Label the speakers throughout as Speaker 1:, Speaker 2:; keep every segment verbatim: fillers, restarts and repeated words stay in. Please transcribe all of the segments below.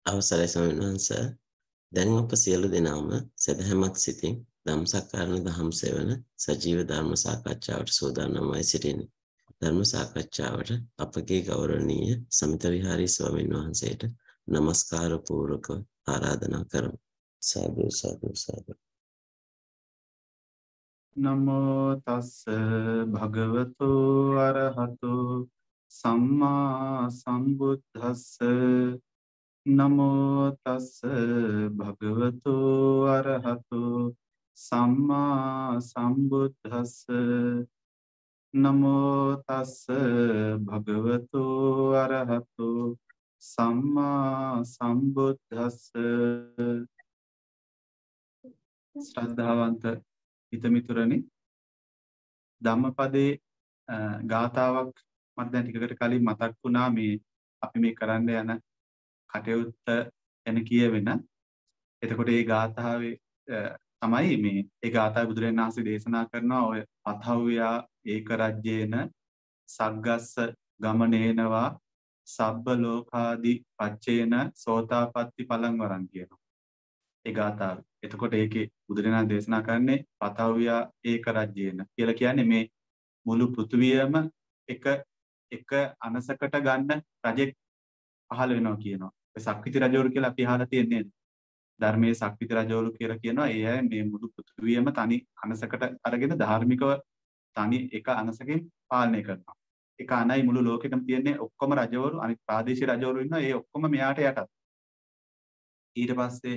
Speaker 1: අවසරයි ස්වාමීන් වහන්සේ. දැන් අප සියලු දෙනාම සදහැමත් සිතින් ධම්සක්කාරණ දහම් සෙවන සජීව ධර්ම සාකච්ඡාවට සූදානම්වයි සිටින්නේ. ධර්ම සාකච්ඡාවට අපගේ ගෞරවනීය සමිත විහාරී ස්වාමීන් වහන්සේට নমස්කාර පූර්වක ආරාධනා කරමු. සාදු සාදු සාදු.
Speaker 2: නමෝ තස්ස භගවතු අරහතු සම්මා සම්බුද්දස්ස නමෝ තස්ස භගවතු අරහතු සම්මා සම්බුද්දස්ස නමෝ තස්ස භගවතු අරහතු සම්මා සම්බුද්දස්ස ශ්‍රද්ධාවන්ත හිතමිතුරනි, ධම්මපදයේ ගාථාවක් මට දැන් ටිකකට කලින් මතක් වුණා. මේ අපි මේ කරන්න යන කටයුත්ත ගැන කියවෙන. එතකොට මේ ගාථාවේ තමයි මේ ඒ ගාථාවේ බුදුරජාණන් වහන්සේ දේශනා කරනවා ඔය පතහව්‍යා ඒක රජ්‍යේන සග්ගස්ස ගමනේනවා සබ්බ ලෝකාදි පච්චේන සෝතාපට්ටි පලං වරන් කියනවා. ඒ ගාථාව. එතකොට ඒකේ බුදුරජාණන් දේශනා කරන්නේ පතහව්‍යා ඒක රජ්‍යේන කියලා කියන්නේ මේ මුළු පෘථුවියම එක එක අනසකට ගන්න රජෙක් පහළ වෙනවා කියනවා. ඒ සක්විති රජවරු කියලා අපි අහලා තියෙන්නේ. ධර්මයේ සක්විති රජවරු කියලා කියනවා. ඒ අය මේ මුළු පෘථුවියම තනි අනසකට අරගෙන ධාර්මිකව තනි එක අනසකින් පාලනය කරනවා. ඒක අනයි මුළු ලෝකෙටම තියෙන්නේ ඔක්කොම රජවරු අනිත් ප්‍රාදේශීය රජවරු ඉන්නවා. ඒ ඔක්කොම මෙයාට යටත්. ඊට පස්සේ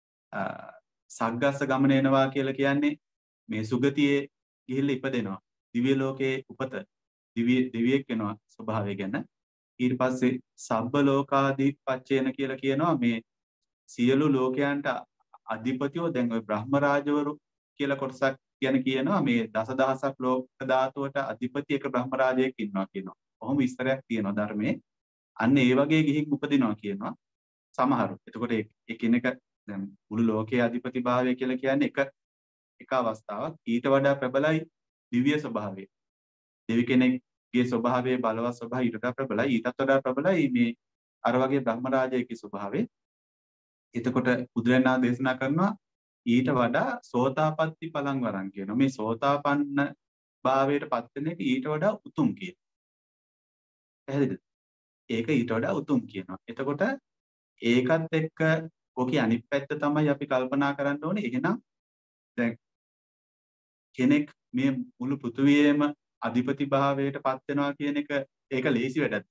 Speaker 2: සග්ගස්ස ගමන එනවා කියලා කියන්නේ මේ සුගතියේ ගිහිල්ලා ඉපදෙනවා. දිව්‍ය ලෝකයේ උපත දිව්‍ය දිව්‍යෙක් වෙනවා ස්වභාවය ගැන. ඊට පස්සේ සබ්බ ලෝකාධිපච්චේන කියලා කියනවා මේ සියලු ලෝකයන්ට අධිපතියෝ දැන් ওই බ්‍රහ්ම රාජවරු කියලා කොටසක් කියන කියනවා මේ දසදහසක් ලෝක ධාතුවට අධිපති එක බ්‍රහ්ම රාජයෙක් ඉන්නවා කියනවා. කොහොම විස්තරයක් තියෙනවා ධර්මයේ. අන්න ඒ වගේ ගිහින් උපදිනවා කියනවා සමහරු. එතකොට ඒ කෙනෙක් දැන් මුළු ලෝකයේ අධිපතිභාවය කියලා කියන්නේ එක එක අවස්ථාවක්. ඊට වඩා ප්‍රබලයි දිව්‍ය ස්වභාවය. දෙවි කෙනෙක්ගේ ස්වභාවයේ බලවත් ස්වභාවය ඊට වඩා ප්‍රබලයි. ඊටත් වඩා ප්‍රබලයි මේ අර වගේ බ්‍රහ්ම රාජයෙක්ගේ ස්වභාවය. එතකොට බුදුරජාණන් දේශනා කරනවා ඊට වඩා සෝතාපට්ටි පලං වරන් කියනවා. මේ සෝතාපන්න භාවයට පත් වෙන එක ඊට වඩා උතුම් කියන. පැහැදිලිද? ඒක ඊට වඩා උතුම් කියනවා. එතකොට ඒකත් එක්ක ඔකේ අනිත් පැත්ත තමයි අපි කල්පනා කරන්න ඕනේ. එහෙනම් දැන් කෙනෙක් මේ මුළු පෘථුවියේම අධිපති භාවයට පත් වෙනවා කියන එක ඒක ලේසි වැඩක්.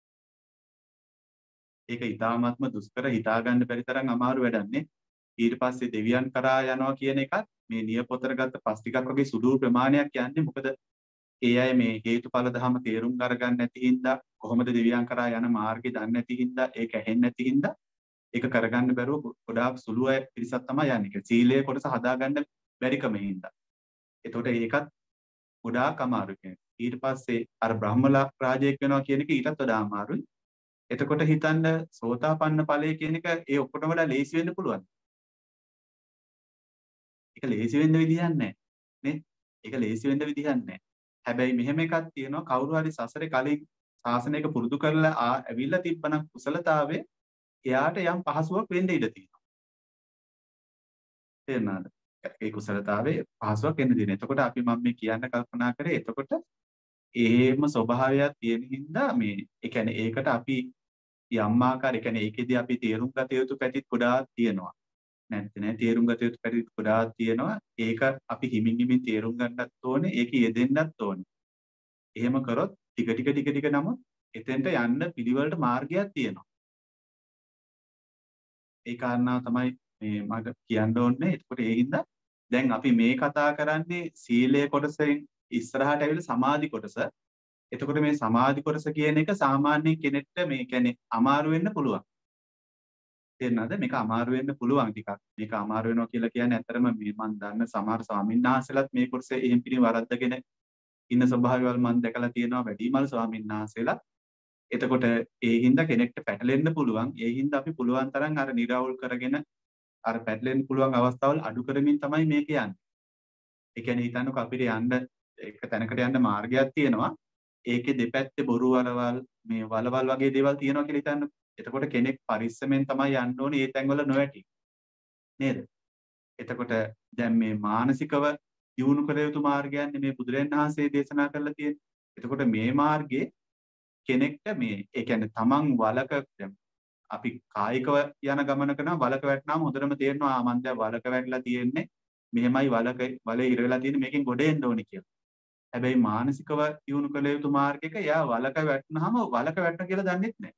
Speaker 2: ඒක ඊටාත්ම දුෂ්කර හිතා ගන්න බැරි තරම් අමාරු වැඩක් නේ. ඊට පස්සේ දෙවියන් කරා යනවා කියන එකත් මේ නියපොතට ගත්ත පස් ටිකක් වගේ සුළු ප්‍රමාණයක් යන්නේ. මොකද ඒ අය මේ හේතුඵල ධම තේරුම් අරගන්න නැති හින්දා කොහොමද දෙවියන් කරා යන මාර්ගය දන්නේ නැති හින්දා ඒක ඇහෙන්නේ නැති හින්දා ඒක කරගන්න බැරුව ගොඩාක් සුළු අය පිරිසක් තමයි යන්නේ. සීලයේ කොටස හදාගන්න බැරිකම හින්දා. එතකොට ඒකත් ගොඩාක් අමාරුයි. ඊට පස්සේ අර බ්‍රහ්ම රාජයෙක් වෙනවා කියන එක ඊටත් වඩා අමාරුයි. එතකොට හිතන්න සෝතාපන්න ඵලය කියන එක ඒ ඔක්කොටම වඩා ලේසි වෙන්න පුළුවන්. ඒක ලේසි වෙන්න විදිහක් නැහැ නේ. ඒක ලේසි වෙන්න විදිහක් නැහැ. හැබැයි මෙහෙම එකක් තියෙනවා කවුරු හරි සසරේ කලින් ශාසනයක පුරුදු කරලා ඇවිල්ලා තිබ්බනම් කුසලතාවේ එයාට යම් පහසුවක් වෙන්න ඉඩ තියෙනවා. තේරුණාද? ඒ කුසලතාවේ පහසුවක් වෙන්න දෙන. එතකොට අපි මම මේ කියන්න කල්පනා කරේ එතකොට එහෙම ස්වභාවයක් තියෙන හින්දා මේ ඒ කියන්නේ ඒකට අපි යම් ආකාරයක කියන්නේ ඒකෙදි අපි තේරුම් ගත යුතු පැතිත් ගොඩාක් තියෙනවා. නැත්නම් නෑ තේරුම් ගත යුතු පැතිත් ගොඩාක් තියෙනවා. ඒක අපි හිමින් හිමින් තේරුම් ගන්නත් ඕනේ. ඒක යෙදෙන්නත් ඕනේ. එහෙම කරොත් ටික ටික ටික ටික නමුත් එතෙන්ට යන්න පිළිවෙලට මාර්ගයක් තියෙනවා. ඒ කාරණාව තමයි මේ මට කියන්න ඕනේ. එතකොට ඒ හින්දා දැන් අපි මේ කතා කරන්නේ සීලය කොටසෙන් ඉස්සරහට ඇවිල්ලා සමාධි කොටස. එතකොට මේ සමාධි කොටස කියන එක සාමාන්‍ය කෙනෙක්ට මේ කියන්නේ අමාරු වෙන්න පුළුවන්. තේරෙනවද? මේක අමාරු වෙන්න පුළුවන් ටිකක්. මේක අමාරු වෙනවා කියලා කියන්නේ ඇත්තරම මේ මම දන්න සමහර ස්වාමීන් වහන්සේලාත් මේ කොටසේ එහෙම් පිළිම වරද්දගෙන ඉන්න ස්වභාවයවල් මම දැකලා තියෙනවා වැඩිමල් ස්වාමීන් වහන්සේලා. එතකොට ඒ හින්දා කෙනෙක්ට පැටලෙන්න පුළුවන්. ඒ හින්දා අපි පුළුවන් තරම් අර නිරවුල් කරගෙන අර පැටලෙන්න පුළුවන් අවස්ථාවල් අඩු කරමින් තමයි මේක යන්නේ. ඒ කියන්නේ හිතන්නකෝ අපිට යන්න එක තැනකට යන්න මාර්ගයක් තියෙනවා. ඒකේ දෙපැත්තේ බොරු වරවල් මේ වලවල් වගේ දේවල් තියෙනවා කියලා හිතන්න. එතකොට කෙනෙක් පරිස්සමෙන් තමයි යන්න ඕනේ ඒ තැන්වල නොවැටි. නේද? එතකොට දැන් මේ මානසිකව දියුණු කළ යුතු මාර්ගයන්නේ මේ බුදුරජාණන් වහන්සේ දේශනා කරලා තියෙන්නේ. එතකොට මේ මාර්ගයේ කෙනෙක්ට මේ ඒ කියන්නේ තමන් වලක දැන් අපි කායිකව යන ගමනක නම් වලක වැටෙනාම හොඳටම තේරෙනවා ආ මන් දැන් වලක වැටලා තියෙන්නේ මෙහෙමයි වලක වලේ ඉර වෙලා තියෙන්නේ මේකෙන් ගොඩ එන්න ඕනේ කියලා. හැබැයි මානසිකව දියුණු කළ යුතු මාර්ගයක යා වලක වැටුනහම වලක වැටෙන කියලා දන්නෙත් නැහැ.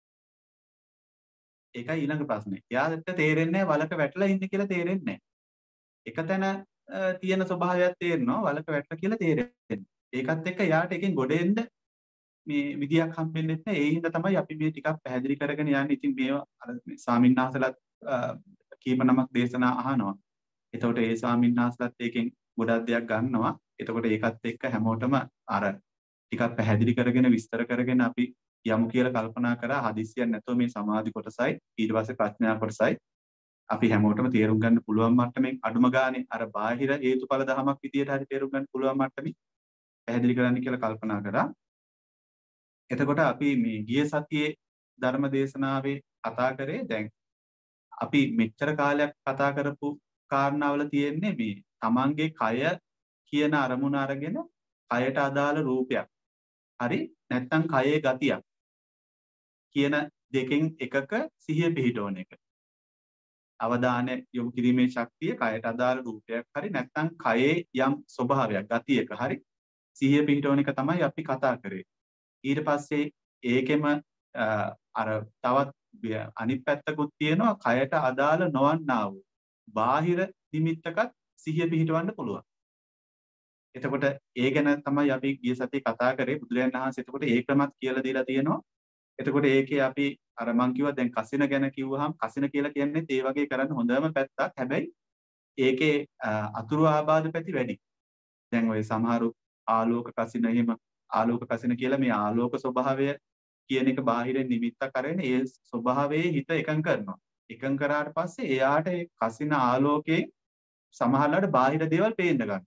Speaker 2: ඒකයි ඊළඟ ප්‍රශ්නේ. එයාට තේරෙන්නේ නැහැ වලක වැටලා ඉන්නේ කියලා තේරෙන්නේ නැහැ. එක තැන තියෙන ස්වභාවයක් තේරෙනවා වලක වැටලා කියලා තේරෙන්නේ. ඒකත් එක්ක එයාට එකෙන් ගොඩ එන්න මේ විදියක් හම්බෙන්නේ නැහැ. ඒ හින්දා තමයි අපි මේ ටිකක් පැහැදිලි කරගෙන යන්නේ. ඉතින් මේවා අර ස්වාමින්වහන්සේලාත් කීප නමක් දේශනා අහනවා. එතකොට ඒ ස්වාමින්වහන්සේලාත් ඒකෙන් ගොඩක් දෙයක් ගන්නවා. එතකොට ඒකත් එක්ක හැමෝටම අර ටිකක් පැහැදිලි කරගෙන විස්තර කරගෙන අපි යමු කියලා කල්පනා කරා හදිස්සියක් නැතුව මේ සමාධි කොටසයි ඊට පස්සේ ප්‍රඥා කොටසයි අපි හැමෝටම තේරුම් ගන්න පුළුවන් මට්ටමින් අඩුම ගානේ අර බාහිර හේතුඵල ධමයක් විදියට හරි තේරුම් ගන්න පුළුවන් මට්ටමින් පැහැදිලි කරන්න කියලා කල්පනා කරා. එතකොට අපි මේ ගිය සතියේ ධර්ම දේශනාවේ කතා කරේ දැන් අපි මෙච්චර කාලයක් කතා කරපු කාරණාවල තියෙන්නේ මේ තමන්ගේ කය කියන අරමුණ අරගෙන කයට අදාළ රූපයක් හරි නැත්නම් කයේ ගතියක් කියන දෙකෙන් එකක සිහිය පිහිටවන එක. අවධානය යොමු කිරීමේ ශක්තිය කයට අදාළ රූපයක් හරි නැත්නම් කයේ යම් ස්වභාවයක් ගතියක හරි සිහිය පිහිටවන එක තමයි අපි කතා කරේ. ඊට පස්සේ ඒකෙම අර තවත් අනිත් පැත්තකුත් තියෙනවා කයට අදාළ නොවන්නා වූ බාහිර නිමිත්තකත් සිහිය පිහිටවන්න පුළුවන්. එතකොට ඒ ගැන තමයි අපි ගිය සතියේ කතා කරේ බුදුරජාණන් වහන්සේ. එතකොට ඒ ක්‍රමත් කියලා දීලා තියෙනවා. එතකොට ඒකේ අපි අර මං කිව්වා දැන් කසින ගැන කිව්වහම කසින කියලා කියන්නේ ඒ වගේ කරන්න හොඳම පැත්තක්. හැබැයි ඒකේ අතුරු ආබාධ පැති වැඩි. දැන් ඔය සමහරු ආලෝක කසින එහෙම ආලෝක කසින කියලා මේ ආලෝක ස්වභාවය කියන එක බාහිරින් නිමිත්තක් කරගෙන ඒ ස්වභාවයේ හිත එකඟ කරනවා. එකඟ කරාට පස්සේ එයාට ඒ කසින ආලෝකයේ සමහරවිට බාහිර දේවල් පේන්න ගන්නවා.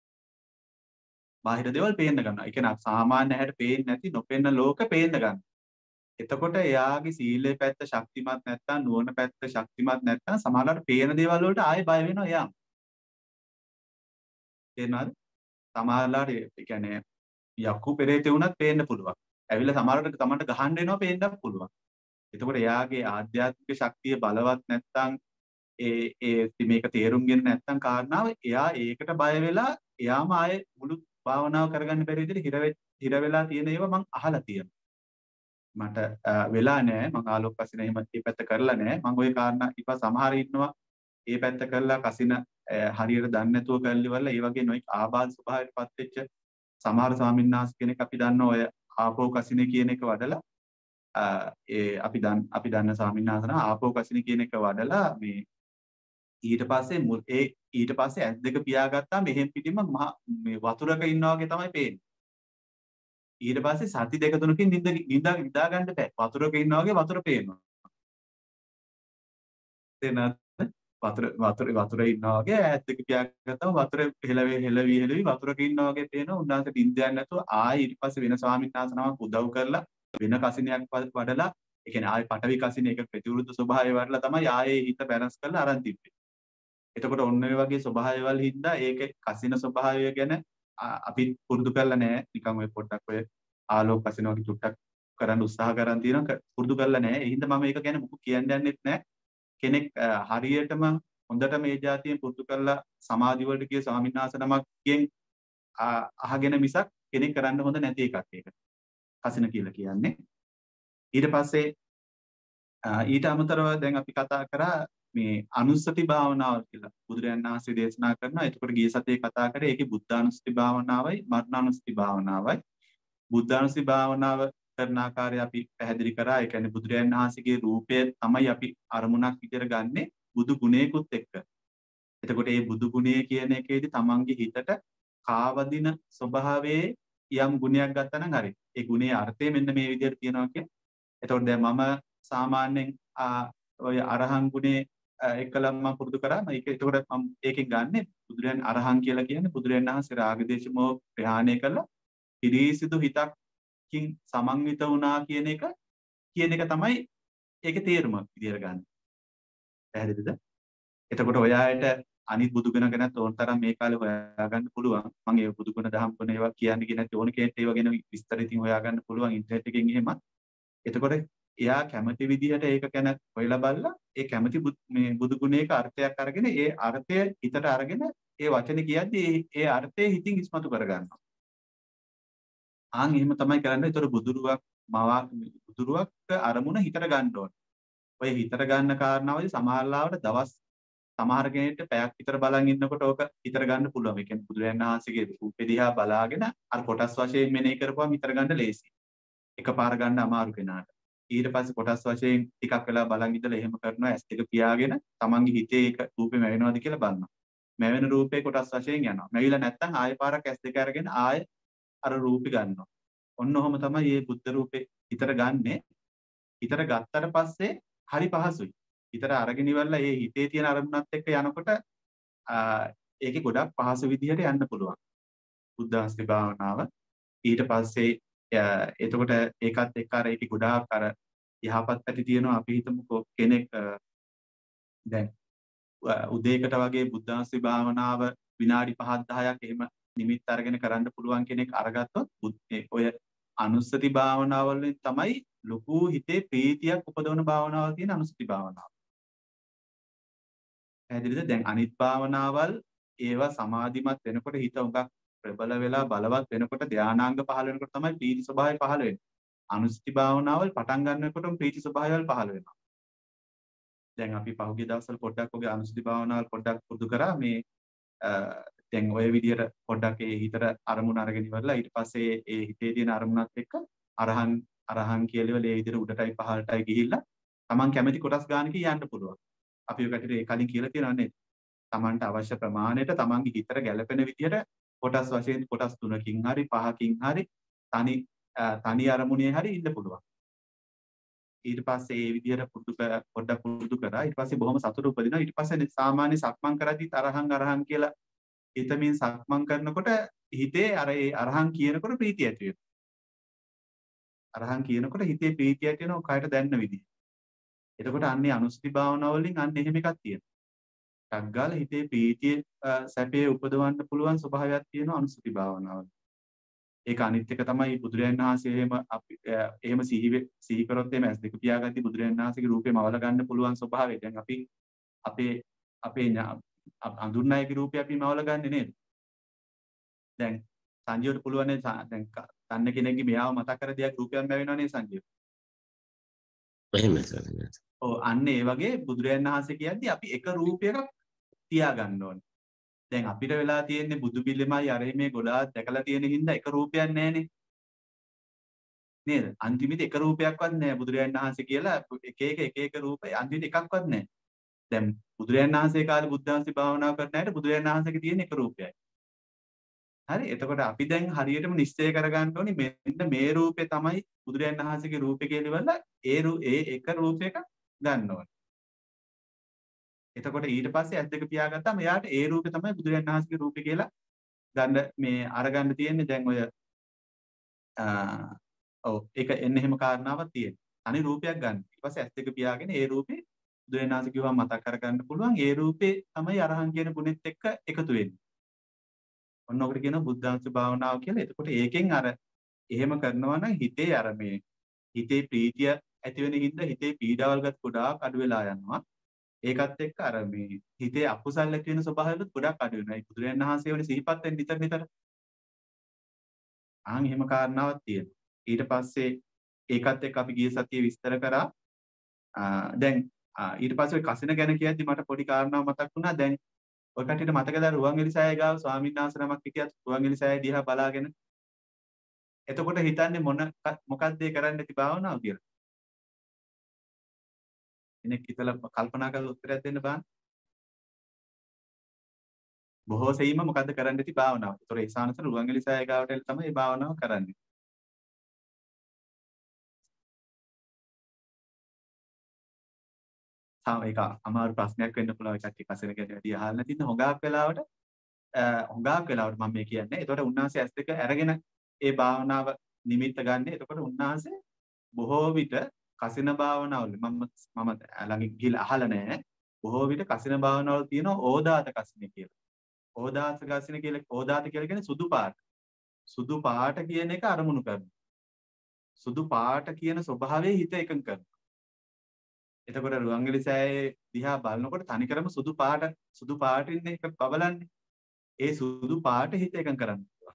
Speaker 2: බාහිර දේවල් පේන්න ගන්නවා. ඒ කියන්නේ සාමාන්‍ය හැට පේන්නේ නැති නොපෙන්න ලෝක පේන්න ගන්නවා. එතකොට එයාගේ සීලේ පැත්ත ශක්තිමත් නැත්නම් නුවණ පැත්ත ශක්තිමත් නැත්නම් සමහරවිට පේන දේවල් වලට ආයෙ බය වෙනවා එයා. තේරෙනවද? සමහරවිට ඒ කියන්නේ යක්කු පෙරේතේ වුණත් පේන්න පුළුවන්. ඇවිල්ලා සමහරවිට තමන්ට ගහන්න එනවා පේන්නත් පුළුවන්. එතකොට එයාගේ ආධ්‍යාත්මික ශක්තිය බලවත් නැත්නම් ඒ ඒ මේක තේරුම් ගෙන නැත්නම් කාරණාව එයා ඒකට බය වෙලා එයාම ආයේ මුළු භාවනාව කරගන්න බැරි විදිහට හිර හිර වෙලා තියෙන ඒවා මං අහලා තියෙනවා. මට වෙලා නෑ මං ආලෝක කසින එහෙම මේ පැත්ත කරලා නෑ. මං ওই කාරණා ඉපා සමහර ඉන්නවා මේ පැත්ත කරලා කසින හරියට දන්නේ නැතුව කරලිවල ඒ වගේ නොයි ආබාධ ස්වභාවයටපත් වෙච්ච සමහර ස්වාමින්වහන්සේ කෙනෙක් අපි දන්න ඔය ආපෝ කසිනේ කියන එක වඩලා ඒ අපි දන්න අපි දන්න ස්වාමින්වහන්සේ ආපෝ කසිනේ කියන එක වඩලා මේ ඊට පස්සේ ඒ ඊට පස්සේ ඇස් දෙක පියාගත්තාම මෙහෙන් පිටින්ම මේ වතුරක ඉන්නා වගේ තමයි පේන්නේ. ඊට පස්සේ සති දෙක තුනකින් නිින්ද නිින්දා නිදා ගන්න බෑ. වතුරක ඉන්නා වගේ වතුර පේනවා. තේනද? වතුර වතුර වතුරේ ඉන්නා වගේ ඇස් දෙක පියාගත්තාම වතුර හෙලවි හෙලවි හෙලවි වතුරක ඉන්නා වගේ පේනවා. උන්වහන්සේ නිින්දයන් නැතුව ආයි ඊට පස්සේ වෙන ස්වාමීන් වහන්සේ නමක් උදව් කරලා වෙන කසිනයක් වඩලා ඒ කියන්නේ ආයි පටවි කසින එක ප්‍රතිවිරුද්ධ ස්වභාවය වඩලා තමයි ආයේ හිත බැලන්ස් කරලා අරන් තිබ්බේ. එතකොට ඔන්න ඔය වගේ ස්වභාවයවල හින්දා ඒකේ කසින ස්වභාවය ගැන අපි පුරුදු කරලා නැහැ. නිකන් ඔය පොඩ්ඩක් ඔය ආලෝක කසින වගේ චුට්ටක් කරන්න උත්සාහ කරන් තියෙනවා පුරුදු කරලා නැහැ. ඒ හින්දා මම ඒක ගැන මුකුත් කියන්න යන්නෙත් නැහැ. කෙනෙක් හරියටම හොඳට මේ જાතියෙන් පුරුදු කරලා සමාධි වලට ගිය ස්වාමීන් වහන්සේ නමක්ගෙන් අහගෙන මිසක් කෙනෙක් කරන්න හොඳ නැති එකක් ඒක. කසින කියලා කියන්නේ. ඊට පස්සේ ඊට අමතරව දැන් අපි කතා කරා මේ අනුස්සති භාවනාව කියලා බුදුරජාණන් වහන්සේ දේශනා කරනවා. එතකොට ගිය සතියේ කතා කරේ ඒකේ බුද්ධානුස්සති භාවනාවයි මරණානුස්සති භාවනාවයි. බුද්ධානුස්සති භාවනාව කරන ආකාරය අපි පැහැදිලි කරා. ඒ කියන්නේ බුදුරජාණන් වහන්සේගේ රූපය තමයි අපි අරමුණක් විදිහට ගන්නෙ බුදු ගුණයකුත් එක්ක. එතකොට මේ බුදු ගුණය කියන එකේදී තමන්ගේ හිතට කාවදින ස්වභාවයේ යම් ගුණයක් ගත්තා නම් හරි. ඒ ගුණයේ අර්ථය මෙන්න මේ විදිහට තියෙනවා කියන්නේ. එතකොට දැන් මම සාමාන්‍යයෙන් ඔය අරහන් ගුණේ එක්කලම මම පුරුදු කරා. මේක එතකොට මම ඒකෙන් ගන්නෙ බුදුරයන් අරහන් කියලා කියන්නේ බුදුරයන් වහන්සේ රාග දේශ මොහ ප්‍රහාණය කළා පිරිසිදු හිතක් කින් සමන්විත වුණා කියන එක කියන එක තමයි ඒකේ තේරුම විදියට ගන්න. පැහැදිලිද? එතකොට ඔය ආයත අනිත් බුදු ගුණ ගැන ඕන තරම් මේ කාලේ හොයාගන්න පුළුවන්. මම ඒ බුදු ගුණ දහම් ගුණ ඒවා කියන්නේ කියන ඕන කෙනෙක් ඒවා ගැන විස්තර ඉතින් හොයාගන්න පුළුවන් ඉන්ටර්නෙට් එකෙන් එහෙම. එතකොට එයා කැමති විදිහට ඒක ගැන හොයලා බලලා ඒ කැමති මේ බුදු ගුණයක අර්ථයක් අරගෙන ඒ අර්ථය හිතට අරගෙන ඒ වචනේ කියද්දී ඒ අර්ථය හිතින් ඉස්මතු කරගන්නවා. ආන් එහෙම තමයි කරන්නේ. ඒතර බුදුරුවක් මවා බුදුරුවක් අරමුණ හිතට ගන්න ඕනේ. ඔය හිතට ගන්න කාරණාවදී සමහරලාවට දවස් සමහර කෙනෙක්ට පැයක් විතර බලන් ඉන්නකොට ඕක හිතට ගන්න පුළුවන්. ඒ කියන්නේ බුදුරජාණන් වහන්සේගේ රූපේ දිහා බලාගෙන අර කොටස් වශයෙන් මෙනෙහි කරපුවම හිතට ගන්න ලේසියි. එකපාර ගන්න අමාරු කෙනාට. ඊට පස්සේ කොටස් වශයෙන් ටිකක් වෙලා බලන් ඉඳලා එහෙම කරනවා ඇස් දෙක පියාගෙන තමන්ගේ හිතේ ඒක රූපේ මැවෙනවද කියලා බලනවා. මැවෙන රූපේ කොටස් වශයෙන් යනවා. මැවිලා නැත්නම් ආයෙ පාරක් ඇස් දෙක අරගෙන ආයෙ අර රූපේ ගන්නවා. ඔන්න ඔහම තමයි මේ බුද්ධ රූපේ හිතට ගන්නෙ. හිතට ගත්තට පස්සේ හරි පහසුයි. හිතට අරගෙන ඉවරලා මේ හිතේ තියෙන අරමුණත් එක්ක යනකොට ඒකේ ගොඩක් පහසු විදිහට යන්න පුළුවන්. බුද්ධාස්ති භාවනාව. ඊට පස්සේ එතකොට ඒකත් එක්ක අර ඒකේ ගොඩාක් අර යහපත් ඇති තියෙනවා. අපි හිතමුකෝ කෙනෙක් දැන් උදේකට වගේ බුද්ධාස්ති භාවනාව විනාඩි පහක් දහයක් එහෙම නිමිත්ත අරගෙන කරන්න පුළුවන් කෙනෙක් අරගත්තොත් ඔය අනුස්සති භාවනාව වලින් තමයි ලොකු හිතේ ප්‍රීතියක් උපදවන භාවනාවක් තියෙන අනුස්සති භාවනාව. පැහැදිලිද? දැන් අනිත් භාවනාවල් ඒවා සමාධිමත් වෙනකොට හිත උඟක් ප්‍රබල වෙලා බලවත් වෙනකොට ධානාංග පහළ වෙනකොට තමයි ප්‍රීති ස්වභාවය පහළ වෙන්නේ. අනුස්සති භාවනාවල් පටන් ගන්නකොටම ප්‍රීති ස්වභාවයල් පහළ වෙනවා. දැන් අපි පහුගිය දවස්වල පොඩ්ඩක් ඔගේ අනුස්සති භාවනාවල් පොඩ්ඩක් පුරුදු කරා. මේ දැන් ඔය විදිහට පොඩ්ඩක් ඒ හිතට අරමුණ අරගෙන ඉවරලා ඊට පස්සේ ඒ හිතේ තියෙන අරමුණත් එක්ක අරහන් අරහන් කියලා ඒ විදිහට උඩටයි පහළටයි ගිහිල්ලා Taman කැමති කොටස් ගානක යන්න පුළුවන්. අපි ඔය කටට ඒ කලින් කියලා තියෙනවා නේද? Tamanට අවශ්‍ය ප්‍රමාණයට Tamanගේ හිතට ගැළපෙන විදිහට කොටස් වශයෙන් කොටස් තුනකින් හරි පහකින් හරි තනි තනි අරමුණේ හරි ඉන්න පුළුවන්. ඊට පස්සේ මේ විදිහට පුරුදු පොඩ්ඩක් පුරුදු කරා. ඊට පස්සේ බොහොම සතුට උපදිනවා. ඊට පස්සේ සාමාන්‍ය සක්මන් කරද්දී තරහන් අරහන් කියලා හිතමින් සක්මන් කරනකොට හිතේ අර ඒ අරහන් කියනකොට ප්‍රීතිය ඇති වෙනවා. අරහන් කියනකොට හිතේ ප්‍රීතිය ඇති වෙනවා කයට දැනෙන විදිහ. එතකොට අන්නේ අනුස්සති භාවනාව වලින් අන්න එහෙම එකක් තියෙනවා. ටක් ගාලා හිතේ ප්‍රීතිය සැපේ උපදවන්න පුළුවන් ස්වභාවයක් තියෙනවා අනුස්සති භාවනාවල. ඒක අනිත් එක තමයි බුදුරජාණන් වහන්සේ එහෙම අපි එහෙම සිහි සිහි කරොත් එහෙම ඇස් දෙක පියාගatti බුදුරජාණන් වහන්සේගේ රූපේ මවල ගන්න පුළුවන් ස්වභාවය. දැන් අපි අපේ අපේ අඳුර්නායක රූපේ අපි මවල ගන්නෙ නේද? දැන් සංජීවට පුළුවන් නේ දැන් තන්න කෙනෙක්ගේ මෙයාව මතක් කර දියක් රූපයක් ලැබෙනවා නේ සංජීව.
Speaker 1: එහෙමයි සර්.
Speaker 2: ඔව් අන්න ඒ වගේ බුදුරජාණන් වහන්සේ කියද්දි අපි එක රූපයක තියාගන්න ඕනේ. දැන් අපිට වෙලා තියෙන්නේ බුදු පිළිමයි අර මේ ගොඩාක් දැකලා තියෙන හින්දා එක රූපයක් නැහැනේ. නේද? අන්තිමේදී එක රූපයක්වත් නැහැ බුදුරජාණන් වහන්සේ කියලා එක එක එක එක රූප අන්තිමේදී එකක්වත් නැහැ. දැන් බුදුරජාණන් වහන්සේ කාලේ බුද්ධාංශි භාවනාව කරන අයට බුදුරජාණන් වහන්සේගේ තියෙන එක රූපයයි. හරි එතකොට අපි දැන් හරියටම නිශ්චය කරගන්න ඕනි මෙන්න මේ රූපේ තමයි බුදුරජාණන් වහන්සේගේ රූපේ කියලා ඉවරලා ඒ ඒ එක රූපයක ගන්න ඕනේ. එතකොට ඊට පස්සේ ඇස් දෙක පියාගත්තාම එයාට ඒ රූපේ තමයි බුදුරජාණන් වහන්සේගේ රූපේ කියලා ගන්න මේ අරගන්න තියෙන්නේ දැන් ඔය ඔව් ඒක එන්න එහෙම කාරණාවක් තියෙනවා. අනේ රූපයක් ගන්න. ඊට පස්සේ ඇස් දෙක පියාගෙන ඒ රූපේ බුදුරජාණන් වහන්සේ කිව්වම මතක් කරගන්න පුළුවන්. ඒ රූපේ තමයි අරහන් කියන ගුණෙත් එක්ක එකතු වෙන්නේ. ඔන්න ඔකට කියනවා බුද්ධාංශ භාවනාව කියලා. එතකොට ඒකෙන් අර එහෙම කරනවා නම් හිතේ අර මේ හිතේ ප්‍රීතිය ඇති වෙන හින්දා හිතේ පීඩාවල් ගත් ගොඩාක් අඩු වෙලා යනවා. ඒකත් එක්ක අර මේ හිතේ අකුසල් ඇති වෙන ස්වභාවයලුත් ගොඩක් අඩු වෙනවා. ඒ බුදුරජාණන් වහන්සේ වෙන සිහිපත් වෙන නිතර නිතර. ආන් එහෙම කාරණාවක් තියෙනවා. ඊට පස්සේ ඒකත් එක්ක අපි ගිය සතියේ විස්තර කරා. දැන් ඊට පස්සේ ඔය කසින ගැන කියද්දි මට පොඩි කාරණාවක් මතක් වුණා. දැන් ඔය කට්ටියට මතකද රුවන්වැලි සෑය ගාව ස්වාමීන් වහන්සේ නමක් හිටියත් රුවන්වැලි සෑය දිහා බලාගෙන එතකොට හිතන්නේ මොන මොකක්ද ඒ කරන්න ඇති භාවනාව කියලා. කෙනෙක් හිතලා කල්පනා කරලා උත්තරයක් දෙන්න බෑ. බොහෝ සෙයින්ම මොකද්ද කරන්න ඇති භාවනාව. ඒතොර ඒසානසර රුවන්වැලි සෑය ගාවට එළ තමයි මේ භාවනාව කරන්නේ. තාම ඒක අමාරු ප්‍රශ්නයක් වෙන්න පුළුවන් ඒ කට්ටිය කසින ගැන වැඩි අහලා නැති ඉන්න හොඟාක් වෙලාවට හොඟාක් වෙලාවට මම මේ කියන්නේ. ඒතකොට උන්වහන්සේ ඇස් දෙක අරගෙන ඒ භාවනාව නිමිත්ත ගන්න. එතකොට උන්වහන්සේ බොහෝ විට කසින භාවනාවල මම මම ළඟ ගිහලා අහලා නැහැ. බොහෝ විට කසින භාවනාවල තියෙනවා ඕදාත කසින කියලා. ඕදාත කසින කියලා ඕදාත කියලා කියන්නේ සුදු පාට. සුදු පාට කියන එක අරමුණු කරනවා. සුදු පාට කියන ස්වභාවයේ හිත එකඟ කරනවා. එතකොට රුවන්වැලි සෑයේ දිහා බලනකොට තනිකරම සුදු පාට සුදු පාටින් එක බබලන්නේ. ඒ සුදු පාට හිත එකඟ කරන්න පුළුවන්.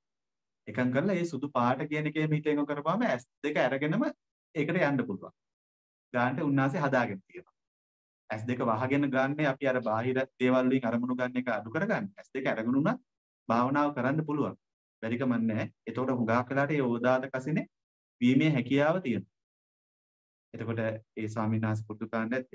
Speaker 2: එකඟ කරලා ඒ සුදු පාට කියන එකේම හිත එකඟ කරපුවාම ඇස් දෙක අරගෙනම ඒකට යන්න පුළුවන්. ගානට උන්නාසේ හදාගෙන තියෙනවා. ඇස් දෙක වහගෙන ගන්නේ අපි අර බාහිර දේවල් වලින් අරමුණු ගන්න එක අඩු කරගන්න. ඇස් දෙක අරගෙන උනත් භාවනාව කරන්න පුළුවන්. බැරිකම නැහැ. එතකොට හුඟක් වෙලාට ඒ ඕදාත කසිනේ වීමේ හැකියාව තියෙනවා. එතකොට ඒ ස්වාමීන් වහන්සේ පුරුදු කරන්න ඇත්තේ.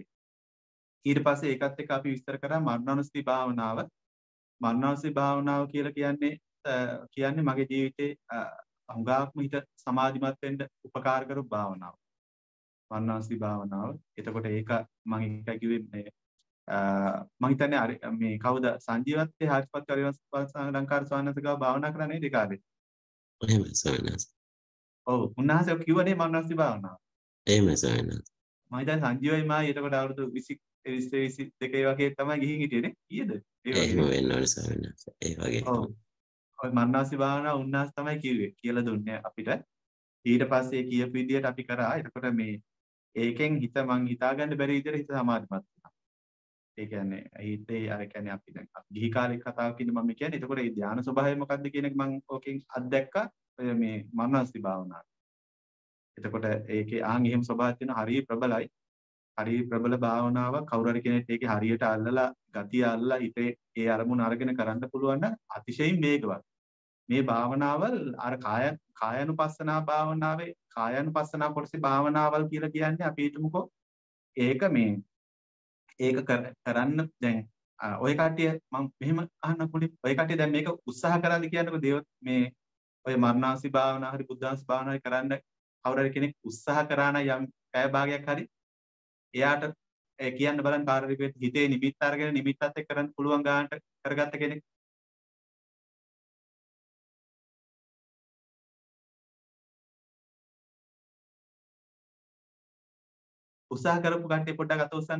Speaker 2: ඊට පස්සේ ඒකත් එක්ක අපි විස්තර කරා මරණානුස්සති භාවනාව. මරණානුස්සති භාවනාව කියලා කියන්නේ කියන්නේ මගේ ජීවිතේ හුඟක්ම හිත සමාධිමත් වෙන්න උපකාර කරපු භාවනාව. මරණානුස්සති භාවනාව. එතකොට ඒක මම එක කිව්වේ මේ මම හිතන්නේ මේ කවුද සංජීවත්ගේ හාත්පත් පරිවර්තන ලංකාර ස්වාමීන් වහන්සේ ගාව භාවනා කරන්නේ ඒ කාලේ.
Speaker 1: එහෙමයි ස්වාමීන් වහන්සේ.
Speaker 2: ඔව් උන්වහන්සේ කිව්වනේ මරණානුස්සති භාවනාව.
Speaker 1: එහෙමයි ස්වාමීන් වහන්සේ.
Speaker 2: මම හිතන්නේ සංජීවයි මායි එතකොට අවුරුදු විසි විසි දෙකේ වගේ තමයි ගිහින් හිටියේ නේ. ඊයේද? ඒ වගේ.
Speaker 1: එහෙම වෙන්න ඕනේ ස්වාමීන් වහන්සේ. ඒ වගේ.
Speaker 2: ඔව්. ඔය මරණානුස්සති භාවනාව උන්වහන්සේ තමයි කිව්වේ. කියලා දුන්නේ අපිට. ඊට පස්සේ කියපු විදියට අපි කරා. එතකොට මේ ඒකෙන් හිත මං හිතාගන්න බැරි විදියට හිත සමාධිමත් වුණා. ඒ කියන්නේ හිතේ අර කියන්නේ අපි දැන් ගිහි කාලේ කතාවකින් මම කියන්නේ. එතකොට මේ ධානය ස්වභාවය මොකක්ද කියන එක මම ඕකෙන් අත්දැක්කා. ඔය මේ මරණානුස්සති භාවනාව. එතකොට ඒකේ ආන් එහෙම ස්වභාවයක් තියෙන හරිය ප්‍රබලයි. හරිය ප්‍රබල භාවනාව කවුරු හරි කෙනෙක් ඒකේ හරියට අල්ලලා ගතිය අල්ලලා හිතේ ඒ අරමුණ අරගෙන කරන්න පුළුවන් නම් අතිශයින් වේගවත්. මේ භාවනාවල් අර කාය කායानुපස්සනා භාවනාවේ කායानुපස්සනා කොටසේ භාවනාවල් කියලා කියන්නේ අපි හිතමුකෝ ඒක මේ ඒක කරන්න දැන් ඔය කට්ටිය මම මෙහෙම අහන්න පුළුවන් ඔය කට්ටිය දැන් මේක උත්සාහ කරන්න කියනකො දේව මේ ඔය මරණාසි භාවනා හරි බුද්ධාංශ භාවනා හරි කරන්න කවුරු හරි කෙනෙක් උත්සාහ කරා නම් යම් පැය භාගයක් හරි එයාට ඒ කියන්න බලන්න කාර්යරිකෙත් හිතේ නිමිත්ත අරගෙන නිමිත්තත් එක්ක කරන්න පුළුවන් ගානට කරගත්ත කෙනෙක් උත්සාහ කරපු කට්ටිය පොඩ්ඩක් අත උස්සන්න.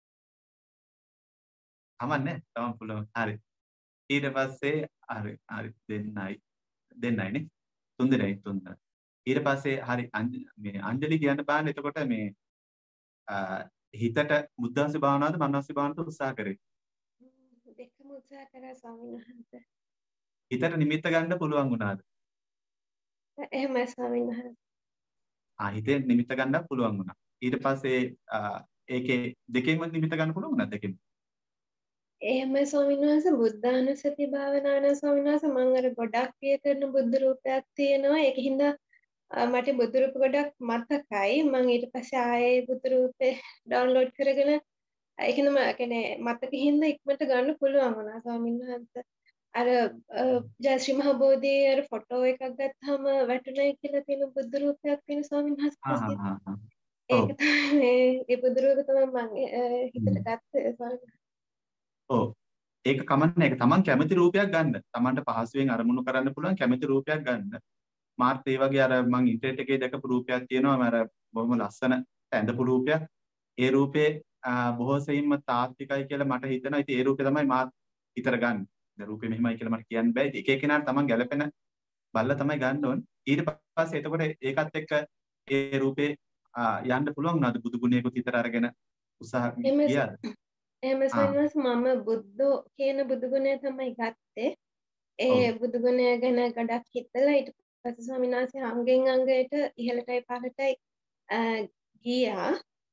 Speaker 2: අමන්නේ තමන් පුළුවන්. හරි. ඊට පස්සේ හරි හරි දෙන්නයි දෙන්නයි නේ. තුන් දෙනයි තුන් දෙනා. ඊට පස්සේ හරි මේ අංජලි කියන්න බෑනේ. එතකොට මේ හිතට බුද්ධාංශ භාවනාවද මනෝංශ භාවනාවද උත්සාහ කරේ?
Speaker 3: දෙකම උත්සාහ කරා ස්වාමීන් වහන්සේ.
Speaker 2: හිතට නිමිත්ත ගන්න පුළුවන් වුණාද?
Speaker 3: එහෙමයි ස්වාමීන් වහන්සේ.
Speaker 2: ආ හිතේ නිමිත්ත ගන්න පුළුවන් වුණා. ඊට පස්සේ ඒකේ දෙකෙන්ම නිමිත්ත ගන්න පුළුවන් වුණාද දෙකෙන්?
Speaker 3: එහෙමයි ස්වාමීන් වහන්සේ බුද්ධානුස්සති භාවනාව නම් ස්වාමීන් වහන්සේ මම අර ගොඩක් ප්‍රිය කරන බුද්ධ රූපයක් තියෙනවා. ඒකින්ද මට බුදු රූප ගොඩක් මතකයි. මම ඊට පස්සේ ආයේ බුදු රූපේ ඩවුන්ලෝඩ් කරගෙන ඒකින්ද මම කියන්නේ මතකෙින්ද ඉක්මනට ගන්න පුළුවන් වුණා ස්වාමීන් වහන්සේ. අර ජයශ්‍රී මහ බෝධියේ අර ෆොටෝ එකක් ගත්තාම වැටුණයි කියලා තියෙන බුදු රූපයක් තියෙන ස්වාමීන් වහන්සේ.
Speaker 2: හා හා හා.
Speaker 3: ඒක තමයි ඒ බුදු රූප තමයි මම හිතට ගත්තේ ස්වාමීන්.
Speaker 2: ඔව්. ඒක කමන්නේ ඒක තමන් කැමති රූපයක් ගන්න. තමන්ට පහසුවෙන් අරමුණු කරන්න පුළුවන් කැමති රූපයක් ගන්න. මාත් ඒ වගේ අර මම ඉන්ටර්නෙට් එකේ දැකපු රූපයක් තියෙනවා. මම අර බොහොම ලස්සන ඇඳපු රූපයක්. ඒ රූපේ බොහෝ සෙයින්ම තාත්විකයි කියලා මට හිතෙනවා. ඉතින් ඒ රූපේ තමයි මාත් හිතර ගන්න. දැන් රූපේ මෙහෙමයි කියලා මට කියන්න බෑ. එක එකනාට තමන් ගැලපෙන බල්ලා තමයි ගන්න ඕනේ. ඊට පස්සේ එතකොට ඒකත් එක්ක ඒ රූපේ යන්න පුළුවන් වුණාද බුදු ගුණයකුත් හිතට අරගෙන උත්සාහ ගියාද?
Speaker 3: එහෙම ස්වාමීන් මම බුද්ධෝ කියන බුදු ගුණය තමයි ගත්තේ. ඒ බුදු ගුණය ගැන ගොඩක් හිතලා ඊට පස්සේ ස්වාමීන් වහන්සේ අංගෙන් අංගයට ඉහළටයි පහළටයි ගියා.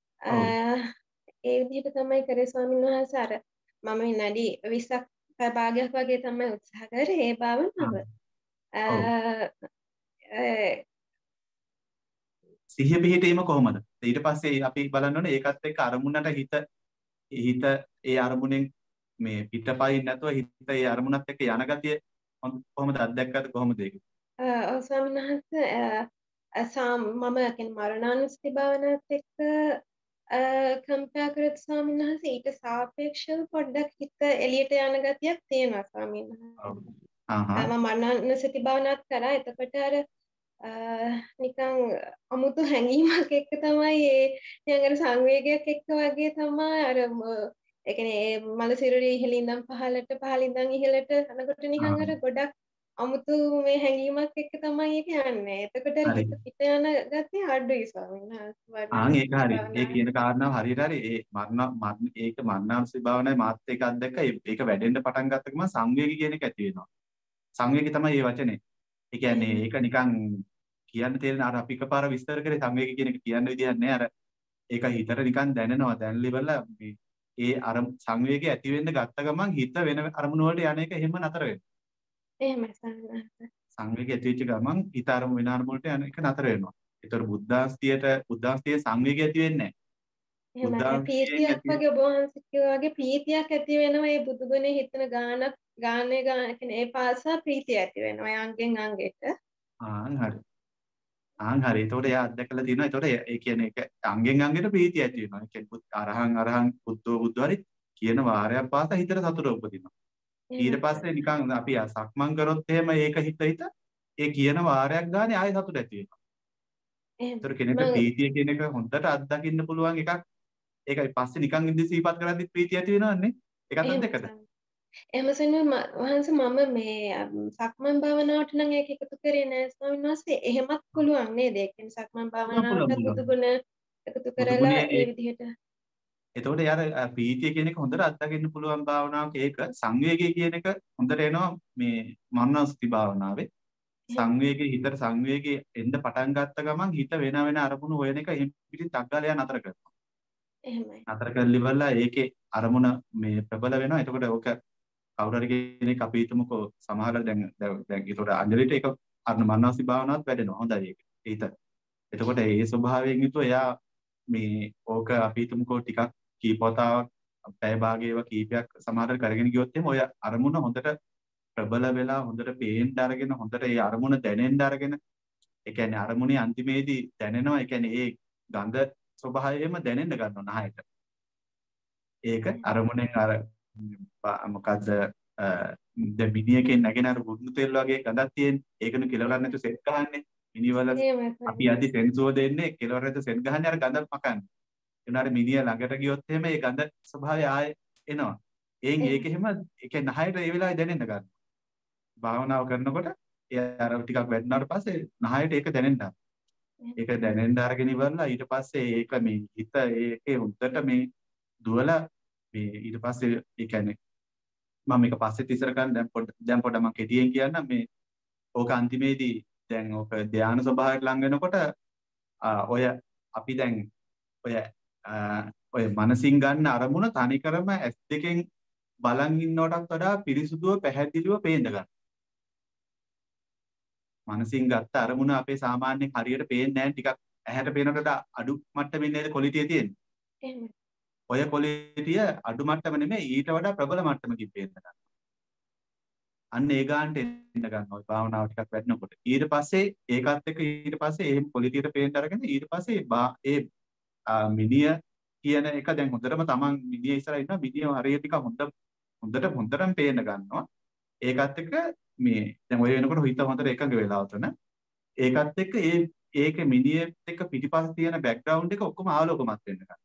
Speaker 3: ඒ විදිහට තමයි කරේ ස්වාමීන් වහන්සේ. අර මම විනාඩි විස්සක් භාගයක් වගේ තමයි උත්සාහ කරේ ඒ භාවනාව.
Speaker 2: සිහිය පිහිටීම කොහොමද? ඊට පස්සේ අපි බලන්න ඕනේ ඒකත් එක්ක අරමුණට හිත හිත ඒ අරමුණෙන් මේ පිටපයින් නැතුව හිත ඒ අරමුණත් එක්ක යන ගතිය කොහොමද අත්දැක්කද කොහොමද ඒක?
Speaker 3: ඔව් ස්වාමීන් වහන්සේ මම කියන්නේ මරණානුස්සති භාවනාවත් එක්ක කම්පයා කරත් ස්වාමීන් වහන්සේ ඊට සාපේක්ෂව පොඩ්ඩක් හිත එළියට යන ගතියක් තියෙනවා ස්වාමීන් වහන්සේ.
Speaker 2: ආහා.
Speaker 3: මම මරණානුස්සති භාවනාවත් කරා. එතකොට අර නිකන් අමුතු හැඟීමක් එක්ක තමයි ඒ නිකන් අර සංවේගයක් එක්ක වගේ තමයි අර ඒ කියන්නේ මල සිරුරේ ඉහළින් ඉඳන් පහළට පහළින් ඉඳන් ඉහළට යනකොට නිකන් අර ගොඩක් අමුතු මේ හැඟීමක් එක්ක තමයි ඒක යන්නේ. එතකොට අර හිත පිට යන ගතිය අඩුයි ස්වාමීන් වහන්සේ.
Speaker 2: ආන් ඒක හරි. ඒ කියන කාරණාව හරියට හරි. ඒ මරණ ඒක මරණානුස්සති භාවනාවේ මාත් ඒක අත්දැක්ක. ඒක වැඩෙන්න පටන් ගත්ත ගමන් සංවේගී කියන එක ඇති වෙනවා. සංවේගී තමයි මේ වචනේ. ඒ කියන්නේ ඒක නිකන් කියන්න තේරෙන අර අපි එකපාර විස්තර කරේ සංවේගී කියන එක කියන්න විදිහක් නෑ. අර ඒක හිතට නිකන් දැනෙනවා. දැනලිවල මේ ඒ අර සංවේගය ඇති වෙන්න ගත්ත ගමන් හිත වෙන අරමුණු වලට යන එක එහෙම නතර වෙනවා.
Speaker 3: එහෙමයි ස්වාමීන්
Speaker 2: සංවේගය ඇති වෙච්ච ගමන් හිත අරමුණු වෙන අරමුණට යන එක නතර වෙනවා. ඒතර බුද්ධාස්තියට බුද්ධාස්තියේ සංවේගය ඇති වෙන්නේ නැහැ.
Speaker 3: එහෙමයි. ප්‍රීතියක් වගේ ඔබ වහන්සේ කිව්වා වගේ ප්‍රීතියක් ඇති වෙනවා මේ බුදුගුණේ හිතන ගානක් ගානේ ගාන කියන්නේ ඒ පාසා ප්‍රීතිය ඇති වෙනවා. ඒ අංගෙන් අංගෙට.
Speaker 2: ආන් හරි. ආන් හරි. ඒතකොට එයා අත්දැකලා තියෙනවා. ඒතකොට ඒ කියන්නේ ඒක අංගෙන් අංගෙට ප්‍රීතිය ඇති වෙනවා. ඒ කියන්නේ අරහං අරහං බුද්ධෝ බුද්ධ හරි කියන වාරයක් පාසා හිතට සතුට උපදිනවා. ඊට පස්සේ නිකන් අපි සක්මන් කරොත් එහෙම ඒක හිත හිත ඒ කියන වාරයක් ගානේ ආයෙ සතුට ඇති වෙනවා. ඒතර කෙනෙක්ට ප්‍රීතිය කියන එක හොඳට අත්දකින්න පුළුවන් එකක්. ඒකයි පස්සේ නිකන් ඉඳි සීපත් කරද්දි ප්‍රීතිය ඇති වෙනවන්නේ. ඒකත් අත්දැකද?
Speaker 3: එහෙම සෙන්න වහන්සේ මම මේ සක්මන් භාවනාවට නම් ඒක එකතු කරේ නෑ ස්වාමීන් වහන්සේ. එහෙමත් පුළුවන් නේද? ඒ කියන්නේ සක්මන් භාවනාවට බුදුගුණ එකතු කරලා ඒ විදිහට.
Speaker 2: එතකොට යාර ප්‍රීතිය කියන එක හොඳට අත්දකින්න පුළුවන් භාවනාවක්. ඒක සංවේගය කියන එක හොඳට එනවා මේ මරණානුස්සති භාවනාවේ. සංවේගී හිතට සංවේගී එන්න පටන් ගත්ත ගමන් හිත වෙන වෙන අරමුණු හොයන එක එහෙම පිටින් තග්ගාලයා නතර කරනවා.
Speaker 3: එහෙමයි.
Speaker 2: නතර කරලිවලා ඒකේ අරමුණ මේ ප්‍රබල වෙනවා. එතකොට ඕක කවුරු හරි කෙනෙක් අපි හිතමුකෝ සමහර දැන් දැන් ඒතකොට අංජලිට ඒක අර මනෝසි භාවනාවත් වැඩෙනවා. හොඳයි ඒක. හිත. එතකොට ඒ ස්වභාවයෙන් යුතුව එයා මේ ඕක අපි හිතමුකෝ ටිකක් කීපවතාවක් පැය භාගයව කීපයක් සමහර කරගෙන ගියොත් එහෙම ඔය අරමුණ හොඳට ප්‍රබල වෙලා හොඳට පේන්න අරගෙන හොඳට ඒ අරමුණ දැනෙන්න අරගෙන ඒ කියන්නේ අරමුණේ අන්තිමේදී දැනෙනවා. ඒ කියන්නේ ඒ ගඳ ස්වභාවයෙන්ම දැනෙන්න ගන්නවා නහයට. ඒක අරමුණෙන් අර මොකද්ද දැන් මිනිහකින් නැගෙන අර බුදු තෙල් වගේ ගඳක් තියෙන. ඒකනු කෙලවරක් නැතුව සෙත් ගහන්නේ. මිනිවල අපි අදි සෙන්සෝ දෙන්නේ කෙලවර නැතුව සෙත් ගහන්නේ අර ගඳ මකන්නේ. එනවා අර මිනිහ ළඟට ගියොත් එහෙම ඒ ගඳ ස්වභාවය ආයේ එනවා. එයින් ඒක එහෙම ඒ කියන්නේ නහයට ඒ වෙලාවේ දැනෙන්න ගන්නවා. භාවනාව කරනකොට ඒ අර ටිකක් වැඩුණාට පස්සේ නහයට ඒක දැනෙන්න ගන්නවා. ඒක දැනෙන්න අරගෙන ඉවරලා ඊට පස්සේ ඒක මේ හිත ඒකේ හොඳට මේ දුවලා මේ ඊට පස්සේ ඒ කියන්නේ මම මේක පස්සෙත් ඉස්සර ගන්න දැන් පොඩ දැන් පොඩ මම කෙටියෙන් කියන්නම් මේ ඕක අන්තිමේදී දැන් ඕක ධානය ස්වභාවයට ලං වෙනකොට ඔය අපි දැන් ඔය ඔය මනසින් ගන්න අරමුණ තනිකරම ඇස් දෙකෙන් බලන් ඉන්නවටත් වඩා පිරිසුදුව පැහැදිලිව පේන්න ගන්න. මනසින් ගත්ත අරමුණ අපේ සාමාන්‍යයෙන් හරියට පේන්නේ නැහැ. ටිකක් ඇහැට පේනකොට අඩු මට්ටමින් නේද ක්වොලිටිය තියෙන්නේ.
Speaker 3: එහෙමයි.
Speaker 2: ඔය ක්වොලිටිය අඩු මට්ටම නෙමෙයි ඊට වඩා ප්‍රබල මට්ටමකින් පේන්න ගන්නවා. අන්න ඒ ගන්නට එන්න ගන්නවා. ඔය භාවනාව ටිකක් වැඩනකොට. ඊට පස්සේ ඒකත් එක්ක ඊට පස්සේ එහෙම ක්වොලිටියට පේන්න අරගෙන ඊට පස්සේ ඒ මිනිය කියන එක දැන් හොඳටම තමන් මිනිය ඉස්සරහ ඉන්නවා. මිනිය හරියට ටික හොඳ හොඳට හොඳටම පේන්න ගන්නවා. ඒකත් එක්ක මේ දැන් ඔය වෙනකොට හිත හොඳට එකඟ වෙලා උතන. ඒකත් එක්ක ඒ ඒක මිනියෙත් එක්ක පිටිපස්සේ තියෙන බෑග්ග්‍රවුන්ඩ් එක ඔක්කොම ආලෝකමත් වෙන්න ගන්නවා.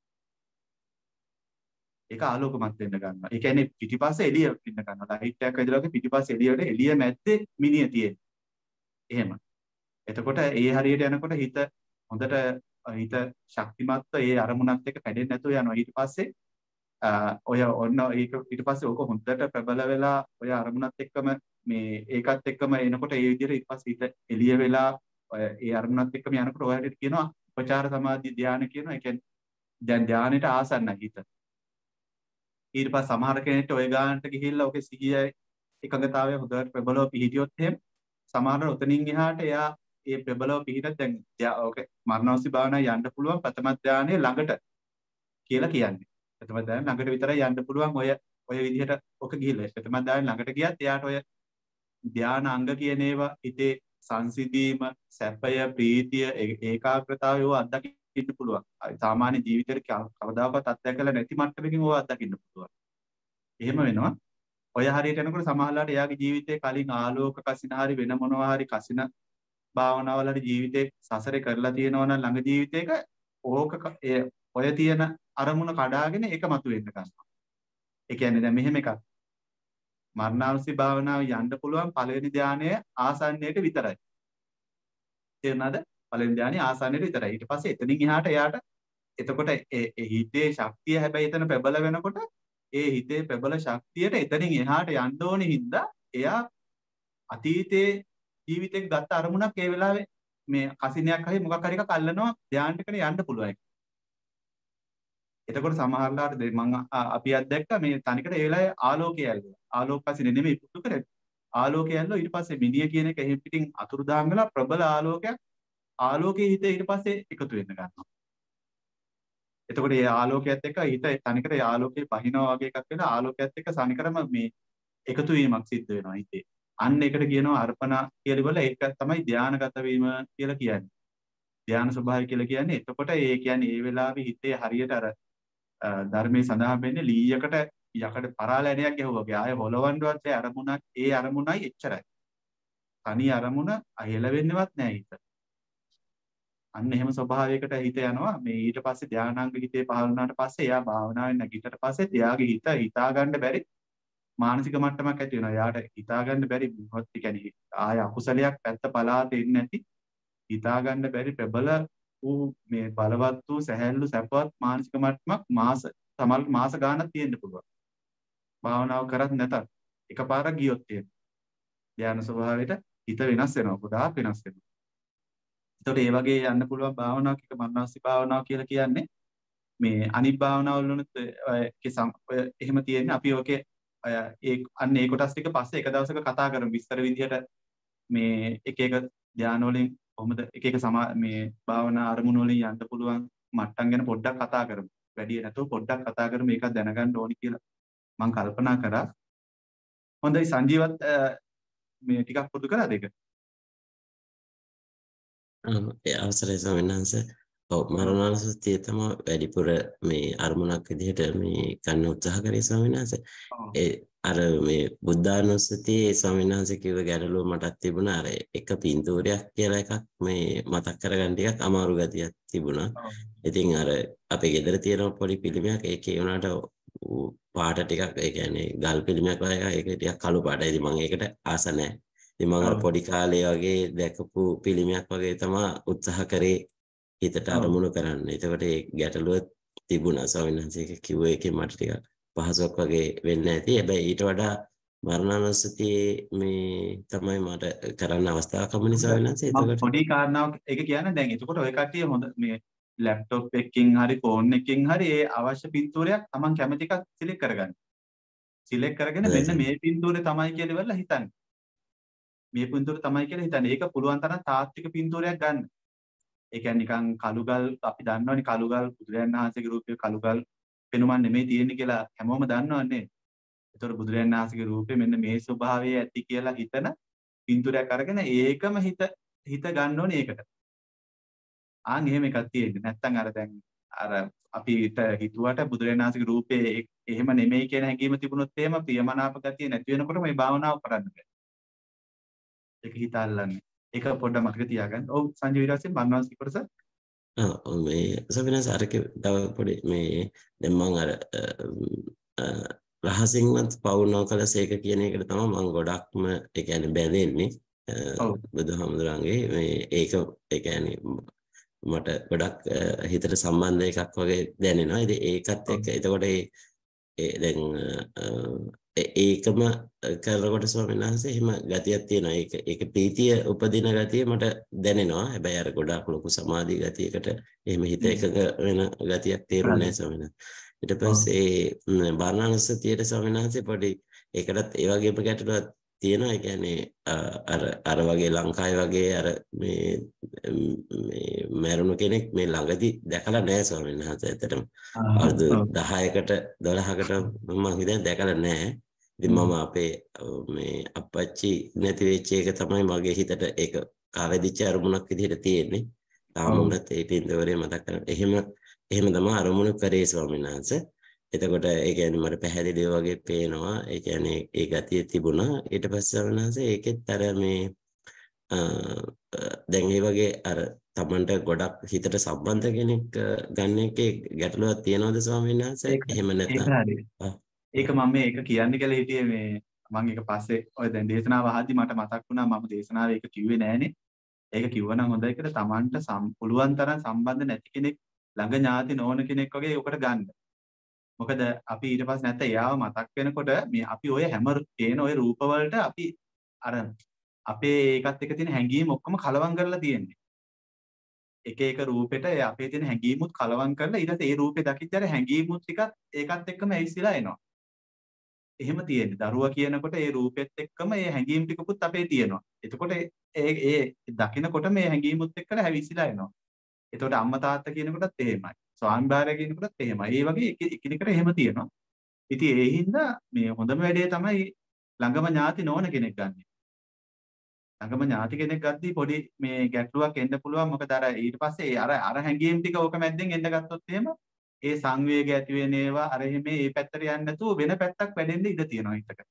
Speaker 2: ඒක ආලෝකමත් වෙන්න ගන්නවා. ඒ කියන්නේ පිටිපස්සේ එළිය වෙන්න ගන්නවා. ලයිට් එකක් ඇදලා වගේ පිටිපස්සේ එළිය වල එළිය මැද්දේ මිනිය තියෙන්නේ. එහෙම. එතකොට ඒ හරියට යනකොට හිත හොඳට හිත ශක්තිමත්ව ඒ අරමුණත් එක්ක පැටෙන්නේ නැතුව යනවා. ඊට පස්සේ ඔය ඔන්න ඒක ඊට පස්සේ ඕක හොඳට ප්‍රබල වෙලා ඔය අරමුණත් එක්කම මේ ඒකත් එක්කම එනකොට ඒ විදිහට ඊට පස්සේ හිත එළිය වෙලා ඔය ඒ අරමුණත් එක්කම යනකොට ඔය හැටියට කියනවා උපචාර සමාධි ධානය කියනවා. ඒ කියන්නේ දැන් ධානයට ආසන්නයි හිත. ඊට පස්සේ සමහර කෙනෙක්ට ඔය ගානට ගිහිල්ලා ඔකේ සිහිය එකඟතාවය හොඳට ප්‍රබලව පිහිටියොත් එහෙම සමහර උතනින් එහාට එයා ඒ ප්‍රබලව පිහිටත් දැන් ඔක මරණෝසි භාවනාව යන්න පුළුවන් ප්‍රථම ධානයේ ළඟට කියලා කියන්නේ. ප්‍රථම ධානය ළඟට විතරයි යන්න පුළුවන් ඔය ඔය විදිහට ඔක ගිහිල්ලා. ප්‍රථම ධානය ළඟට ගියත් එයාට ඔය ධාන අංග කියන ඒවා හිතේ සංසිඳීම, සැපය, ප්‍රීතිය, ඒකාග්‍රතාවය ඔය අත්දකින්න පුළුවන්. සාමාන්‍ය ජීවිතේට කවදාකවත් අත්දැකලා නැති මට්ටමකින් ඔය අත්දකින්න පුළුවන්. එහෙම වෙනවා. ඔය හරියට යනකොට සමහරලාට එයාගේ ජීවිතේ කලින් ආලෝක කසින හරි වෙන මොනවා හරි කසින භාවනාවල හරි ජීවිතේ සසරේ කරලා තියෙනවා නම් ළඟ ජීවිතේක ඕක ඔය තියෙන අරමුණ කඩාගෙන ඒක මතුවෙන්න ගන්නවා. ඒ කියන්නේ දැන් මෙහෙම එකක්. මරණානුස්සති භාවනාව යන්න පුළුවන් පළවෙනි ධානය ආසන්නයට විතරයි. තේරුණාද? පළවෙනි ධානය ආසන්නයට විතරයි. ඊට පස්සේ එතනින් එහාට එයාට එතකොට ඒ හිතේ ශක්තිය හැබැයි එතන ප්‍රබල වෙනකොට ඒ හිතේ ප්‍රබල ශක්තියට එතනින් එහාට යන්න ඕනේ හින්දා එයා අතීතයේ ජීවිතේ ගත්ත අරමුණක් ඒ වෙලාවේ මේ කසිනියක් හරි මොකක් හරි එකක් අල්ලනවා ධානයකට යන්න පුළුවන්. එතකොට සමහරලාට මම අපි අත්දැක්කා මේ තනිකර ඒ වෙලාවේ ආලෝකය ඇල්ලුවා. ආලෝක කසිනේ නෙමෙයි පුතු කරේ. ආලෝකය ඇල්ලුවා ඊට පස්සේ මිනිය කියන එක එහෙම් පිටින් අතුරුදාන් වෙලා ප්‍රබල ආලෝකයක් ආලෝකයේ හිත ඊට පස්සේ එකතු වෙන්න ගන්නවා. එතකොට මේ ආලෝකයත් එක්ක හිත තනිකර ඒ ආලෝකයේ පහිනවා වගේ එකක් වෙලා ආලෝකයත් එක්ක සනිකරම මේ එකතු වීමක් සිද්ධ වෙනවා හිතේ. අන්න ඒකට කියනවා අර්පණ කියලා වල ඒක තමයි ධානාගත වීම කියලා කියන්නේ. ධානා ස්වභාවය කියලා කියන්නේ එතකොට ඒ කියන්නේ ඒ වෙලාවේ හිතේ හරියට අර ධර්මයේ සඳහන් වෙන්නේ ලීයකට යකඩ පරාලැණයක් ගැහුවා වගේ ආය හොලවන්නවත් ඒ අරමුණක් ඒ අරමුණයි එච්චරයි. තනි අරමුණ අහෙල වෙන්නවත් නැහැ හිත. අන්න එහෙම ස්වභාවයකට හිත යනවා. මේ ඊට පස්සේ ධානාංග හිතේ පහළ වුණාට පස්සේ එයා භාවනාවෙන් නැගිටට පස්සේ එයාගේ හිත හිතා ගන්න බැරි මානසික මට්ටමක් ඇති වෙනවා. එයාට හිතා ගන්න බැරි මොහොත් කියන්නේ ආය අකුසලයක් පැත්ත පලාත එන්නේ නැති හිතා ගන්න බැරි ප්‍රබල වූ මේ බලවත් වූ සැහැල්ලු සැපවත් මානසික මට්ටමක් මාස සමහර මාස ගානක් තියෙන්න පුළුවන්. භාවනාව කරත් නැතත් එකපාරක් ගියොත් තියෙන. ධානා ස්වභාවයට හිත වෙනස් වෙනවා. ගොඩාක් වෙනස් වෙනවා. ඒතකොට ඒ වගේ යන්න පුළුවන් භාවනාවක් එක මරණාසී භාවනාව කියලා කියන්නේ මේ අනිත් භාවනාවල වුණත් ඔය එහෙම තියෙන්නේ අපි ඔකේ ඒ අන්න ඒ කොටස් ටික පස්සේ එක දවසක කතා කරමු විස්තර විදිහට මේ එක එක ධාන වලින් කොහොමද එක එක සමා මේ භාවනා අරමුණු වලින් යන්න පුළුවන් මට්ටම් ගැන පොඩ්ඩක් කතා කරමු. වැඩි නැතුව පොඩ්ඩක් කතා කරමු මේක දැනගන්න ඕනි කියලා මම කල්පනා කරා. හොඳයි සංජීවත් මේ ටිකක් පුරුදු කරාද ඒක?
Speaker 1: ඒ අවසරයි ස්වාමීන් වහන්සේ. ඔව් මරණානුස්සතිය තමයි වැඩිපුර මේ අරමුණක් විදිහට මේ ගන්න උත්සාහ කරේ ස්වාමීන් වහන්සේ. ඒ අර මේ බුද්ධානුස්සතියේ ස්වාමීන් වහන්සේ කිව්ව ගැටලුව මටත් තිබුණා. අර එක පින්තූරයක් කියලා එකක් මේ මතක් කරගන්න ටිකක් අමාරු ගතියක් තිබුණා. ඉතින් අර අපේ ගෙදර තියෙන පොඩි පිළිමයක් ඒකේ උනාට පාට ටිකක් ඒ කියන්නේ ගල් පිළිමයක් වගේ ඒක ටිකක් කළු පාටයි. ඉතින් මම ඒකට ආස නැහැ. ඉතින් මම අර පොඩි කාලේ වගේ දැකපු පිළිමයක් වගේ තමයි උත්සාහ කරේ හිතට අරමුණු කරන්න. එතකොට ඒ ගැටලුව තිබුණා ස්වාමීන් වහන්සේ කිව්ව එකේ මට ටිකක් පහසුවක් වගේ වෙන්නේ නැති. හැබැයි ඊට වඩා මරණානුස්සතියේ මේ තමයි මට කරන්න අවස්ථාවක් හම්බුනේ ස්වාමීන් වහන්සේ.
Speaker 2: එතකොට පොඩි කාරණාවක් ඒක කියන්නේ දැන් එතකොට ඔය කට්ටිය හොඳ මේ ලැප්ටොප් එකකින් හරි ෆෝන් එකකින් හරි ඒ අවශ්‍ය පින්තූරයක් Taman කැමති එකක් සිලෙක්ට් කරගන්න. සිලෙක්ට් කරගෙන මෙන්න මේ පින්තූරේ තමයි කියලා ඉවරලා හිතන්න. මේ පින්තූරේ තමයි කියලා හිතන්න. ඒක පුළුවන් තරම් තාත්වික පින්තූරයක් ගන්න. ඒ කියන්නේ නිකන් කළුගල් අපි දන්නවනේ කළුගල් බුදුරජාණන් වහන්සේගේ රූපේ කළුගල් පෙනුමක් නෙමෙයි තියෙන්නේ කියලා හැමෝම දන්නවනේ. ඒතකොට බුදුරජාණන් වහන්සේගේ රූපේ මෙන්න මේ ස්වභාවය ඇති කියලා හිතන පින්තූරයක් අරගෙන ඒකම හිත හිත ගන්න ඕනේ ඒකට. ආන් එහෙම එකක් තියෙන්නේ. නැත්තම් අර දැන් අර අපිට හිතුවට බුදුරජාණන් වහන්සේගේ රූපේ එහෙම නෙමෙයි කියන හැඟීම තිබුණොත් එහෙම ප්‍රියමනාප ගතිය නැති වෙනකොට මේ භාවනාව කරන්න බෑ. ඒක හිත අල්ලන්නේ. ඒක පොඩ්ඩක් මතක තියාගන්න. ඔව් සංජීව ඊට පස්සේ මරණාසී කොටස.
Speaker 1: ඔව් මේ සවිනාස අර තව පොඩි මේ දැන් මම අර රහසින්වත් පවුනෝ කළසේක කියන එකට තමයි මම ගොඩක්ම ඒ කියන්නේ බැඳෙන්නේ. බුදුහාමුදුරන්ගේ මේ ඒක ඒ කියන්නේ මට ගොඩක් හිතට සම්බන්ධ එකක් වගේ දැනෙනවා. ඉතින් ඒකත් එක්ක එතකොට ඒ දැන් ඒකම කරනකොට ස්වාමීන් වහන්සේ එහෙම ගතියක් තියෙනවා. ඒක ඒක ප්‍රීතිය උපදින ගතිය මට දැනෙනවා. හැබැයි අර ගොඩාක් ලොකු සමාධි ගතියකට එහෙම හිත එකක වෙන ගතියක් තේරුන්නේ නැහැ ස්වාමීන් වහන්සේ. ඊට පස්සේ බාරණානුස්සතියට ස්වාමීන් වහන්සේ පොඩි ඒකටත් ඒ වගේම ගැටලුවක් තියෙනවා. ඒ කියන්නේ අර අර වගේ ලංකාවේ වගේ අර මේ මේ මරුණු කෙනෙක් මේ ළඟදී දැකලා නැහැ ස්වාමීන් වහන්සේ. ඇත්තටම අවුරුදු දහයකට දොළහකට මම හිතන්නේ දැකලා නැහැ. ඉතින් මම අපේ මේ අප්පච්චි නැති වෙච්ච එක තමයි මගේ හිතට ඒක කාවැදිච්ච අරමුණක් විදිහට තියෙන්නේ. තාම උනත් ඒ පින්තූරේ මතක් කරගන්න. එහෙම එහෙම තමයි අරමුණු කරේ ස්වාමීන් වහන්සේ. එතකොට ඒ කියන්නේ මට පැහැදිලිව වගේ පේනවා. ඒ කියන්නේ ඒ ගතිය තිබුණා. ඊට පස්සේ ස්වාමීන් වහන්සේ ඒකෙත් අර මේ දැන් ඒ වගේ අර තමන්ට ගොඩක් හිතට සම්බන්ධ කෙනෙක් ගන්න එකේ ගැටලුවක් තියනවද ස්වාමීන් වහන්සේ?
Speaker 2: ඒක
Speaker 1: එහෙම
Speaker 2: ඒක
Speaker 1: නැත්නම්
Speaker 2: හරි. ඒක මම මේක කියන්න කියලා හිටියේ මේ මම ඒක පස්සේ ඔය දැන් දේශනාව අහද්දි මට මතක් වුණා මම දේශනාවේ ඒක කිව්වේ නෑනේ. ඒක කිව්වනම් හොඳයි කියලා තමන්ට පුළුවන් තරම් සම්බන්ධ නැති කෙනෙක් ළඟ ඥාති නොවන කෙනෙක් වගේ උකට ගන්න. මොකද අපි ඊට පස්සේ නැත්නම් එයාව මතක් වෙනකොට මේ අපි ඔය හැම තේන ඔය රූප වලට අපි අර අපේ ඒකත් එක්ක තියෙන හැඟීම් ඔක්කොම කලවම් කරලා තියෙන්නේ. එක එක රූපෙට අපේ තියෙන හැඟීමුත් කලවම් කරලා ඊට පස්සේ ඒ රූපේ දකිද්දී අර හැඟීමුත් ටිකත් ඒකත් එක්කම ඇවිස්සලා එනවා. එහෙම තියෙන්නේ. දරුවා කියනකොට ඒ රූපෙත් එක්කම ඒ හැඟීම් ටිකකුත් අපේ තියෙනවා. එතකොට ඒ ඒ දකිනකොට මේ හැඟීමුත් එක්කලා හැවිසිලා එනවා. එතකොට අම්මා තාත්තා කියනකොටත් එහෙමයි. ස්වාමිභාර්යා කියනකොටත් එහෙමයි. ඒ වගේ එකිනෙකට එහෙම තියෙනවා. ඉතින් ඒ හින්දා මේ හොඳම වැඩේ තමයි ළඟම ඥාති නොවන කෙනෙක් ගන්න. ළඟම ඥාති කෙනෙක් ගද්දී පොඩි මේ ගැටලුවක් එන්න පුළුවන්. මොකද අර ඊට පස්සේ අර අර හැඟීම් ටික ඕක මැද්දෙන් එන්න ගත්තොත් එහෙම ඒ සංවේගය ඇති වෙන ඒවා අර එහෙම මේ පැත්තට යන්නේ නැතුව වෙන පැත්තක් වැඩෙන්න ඉඩ තියෙනවා හිතට.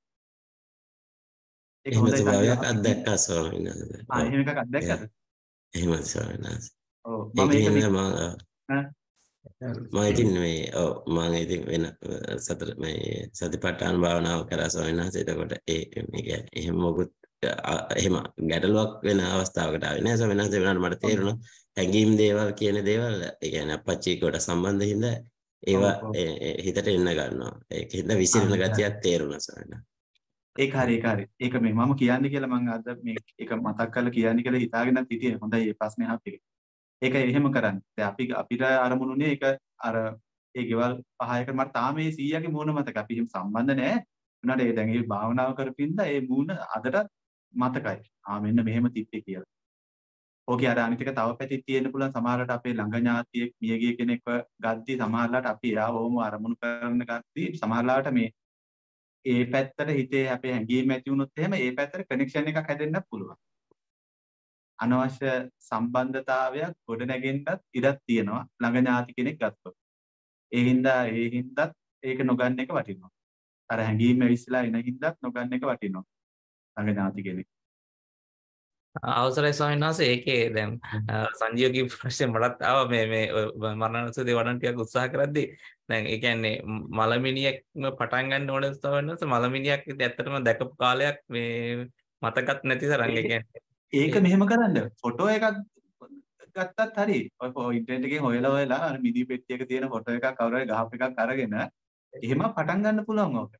Speaker 2: ඒක
Speaker 1: එහෙම
Speaker 2: හොඳයි
Speaker 1: ස්වභාවයක් අත්දැක්කා ස්වාමීන් වහන්සේ.
Speaker 2: ආ එහෙම එකක් අත්දැක්කද?
Speaker 1: එහෙමයි ස්වාමීන් වහන්සේ.
Speaker 2: ඔව් මම ඒක
Speaker 1: මම මම ඉතින් මේ ඔව් මම ඉතින් වෙන සතර මේ සතිපට්ඨාන භාවනාව කරා ස්වාමීන් වහන්සේ. එතකොට ඒ මේ කියන්නේ එහෙම මොකුත් එහෙම ගැටලුවක් වෙන අවස්ථාවකට ආවේ නෑ ස්වාමීන් වහන්සේ. වෙනාට මට තේරුණා හැඟීම් දේවල් කියන දේවල් ඒ කියන්නේ අපච්චිකට සම්බන්ධ හින්දා ඒවා හිතට එන්න ගන්නවා. ඒක හින්දා විසිරෙන ගතියක් තේරුණා ස්වාමීන් වහන්සේ.
Speaker 2: ඒක හරි ඒක හරි. ඒක මේ මම කියන්නේ කියලා මම අද මේ ඒක මතක් කරලා කියන්නේ කියලා හිතාගෙනත් හිටියේ. හොඳයි මේ ප්‍රශ්නේ අහපු එක. ඒක එහෙම කරන්නේ. දැන් අපි අපිට අරමුණුනේ ඒක අර ඒ ගෙවල් පහයක මට තාම මේ සීයාගේ මූණ මතක. අපි එහෙම සම්බන්ධ නැහැ. උනාට ඒ දැන් ඒ භාවනාව කරපින්දා ඒ මූණ අදට මතකයි. ආ මෙන්න මෙහෙම තිබ්බේ කියලා. ඕකේ අර අනිත් එක තව පැතික් තියෙන්න පුළුවන්. සමහරවිට අපේ ළඟ ඥාතියෙක් මියගිය කෙනෙක්ව ගද්දි සමහරවිට අපි එයාව වොම අරමුණු කරන ගද්දි සමහරවිට මේ ඒ පැත්තට හිතේ අපේ හැඟීම් ඇති වුණොත් එහෙම ඒ පැත්තට කනෙක්ෂන් එකක් හැදෙන්නත් පුළුවන්. අනවශ්‍ය සම්බන්ධතාවයක් ගොඩ නැගෙන්නත් ඉඩක් තියෙනවා ළඟ ඥාති කෙනෙක් ගත්තොත්. ඒ හින්දා ඒ හින්දාත් ඒක නොගන්න එක වටිනවා. අර හැඟීම් ඇවිස්සලා එන හින්දාත් නොගන්න එක වටිනවා. ළඟ ඥාති කෙනෙක්.
Speaker 4: අවසරයි ස්වාමීන් වහන්සේ ඒකේ දැන් සංජීවගේ ප්‍රශ්නේ මටත් ආවා මේ මේ මරණාසුදී වඩන්න ටිකක් උත්සාහ කරද්දී දැන් ඒ කියන්නේ මලමිනියෙක්ම පටන් ගන්න ඕනේ ස්වාමීන් වහන්සේ මලමිනියක් ඇත්තටම දැකපු කාලයක් මේ මතකත් නැති තරම් ඒ කියන්නේ
Speaker 2: ඒක මෙහෙම කරන්න ෆොටෝ එකක් ගත්තත් හරි ඔය ඉන්ටර්නෙට් එකෙන් හොයලා හොයලා අර මිනි පෙට්ටියක තියෙන ෆොටෝ එකක් කවුරු හරි ගහපු එකක් අරගෙන එහෙම පටන් ගන්න පුළුවන් ඕක.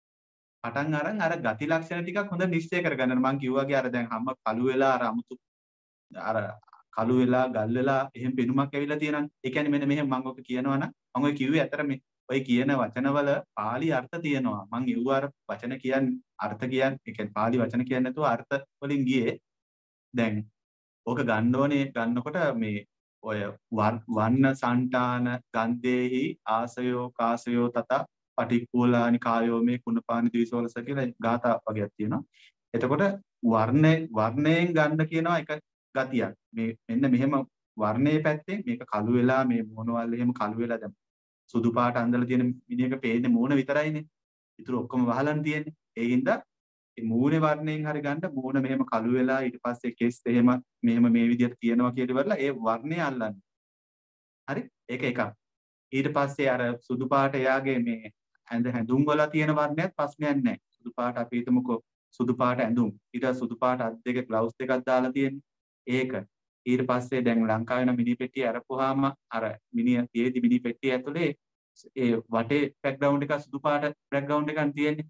Speaker 2: පටන් අරන් අර ගති ලක්ෂණ ටිකක් හොඳ නිශ්චය කරගන්න. මම කිව්වාගේ අර දැන් හැම කළු වෙලා අර අමුතු අර කළු වෙලා ගල් වෙලා එහෙම පෙනුමක් ඇවිල්ලා තියෙනවා. ඒ කියන්නේ මෙන්න මෙහෙම මම ඔක කියනවා නම් මම ඔය කිව්වේ අතර මේ ඔය කියන වචනවල පාලි අර්ථ තියෙනවා. මම ඒව අර වචන කියන්නේ අර්ථ කියන්නේ ඒ කියන්නේ පාලි වචන කියන්නේ නැතුව අර්ථ වලින් ගියේ. දැන් ඕක ගන්න ඕනේ ගන්නකොට මේ ඔය වන්න සංඨාන ගන්ධේහි ආසයෝ කාසයෝ තත පටික්කුලානි කායෝ මේ කුණපානි ද්විසෝලස කියලා ගාථා වගේක් තියෙනවා. එතකොට වර්ණේ වර්ණයෙන් ගන්න කියනවා එක ගතියක්. මේ මෙන්න මෙහෙම වර්ණයේ පැත්තෙන් මේක කළු වෙලා මේ මොනවල් එහෙම කළු වෙලා දැන් සුදු පාට අඳලා තියෙන මිනිහක පේන්නේ මූණ විතරයිනේ. ඊටු ඔක්කොම වහලන් තියෙන්නේ. ඒ හින්දා මේ මූණේ වර්ණයෙන් හරි ගන්න මූණ මෙහෙම කළු වෙලා ඊට පස්සේ කෙස් එහෙම මෙහෙම මේ විදිහට තියෙනවා කියලා ඉවරලා ඒ වර්ණය අල්ලන්න. හරි? ඒක එකක්. ඊට පස්සේ අර සුදු පාට එයාගේ මේ ඇඳ හැඳුම් වල තියෙන වර්ණයත් ප්‍රශ්නයක් නැහැ. සුදු පාට අපි හිතමුකෝ සුදු පාට ඇඳුම්. ඊට සුදු පාට අත් දෙක ග්ලව්ස් දෙකක් දාලා තියෙන්නේ. ඒක. ඊට පස්සේ දැන් ලංකාවේ නම් මිනි පෙට්ටිය අරපුවාම අර මිනිය තියේදි මිනි පෙට්ටිය ඇතුලේ ඒ වටේ බෑග්ග්‍රවුන්ඩ් එක සුදු පාට බෑග්ග්‍රවුන්ඩ් එකක් තියෙන්නේ.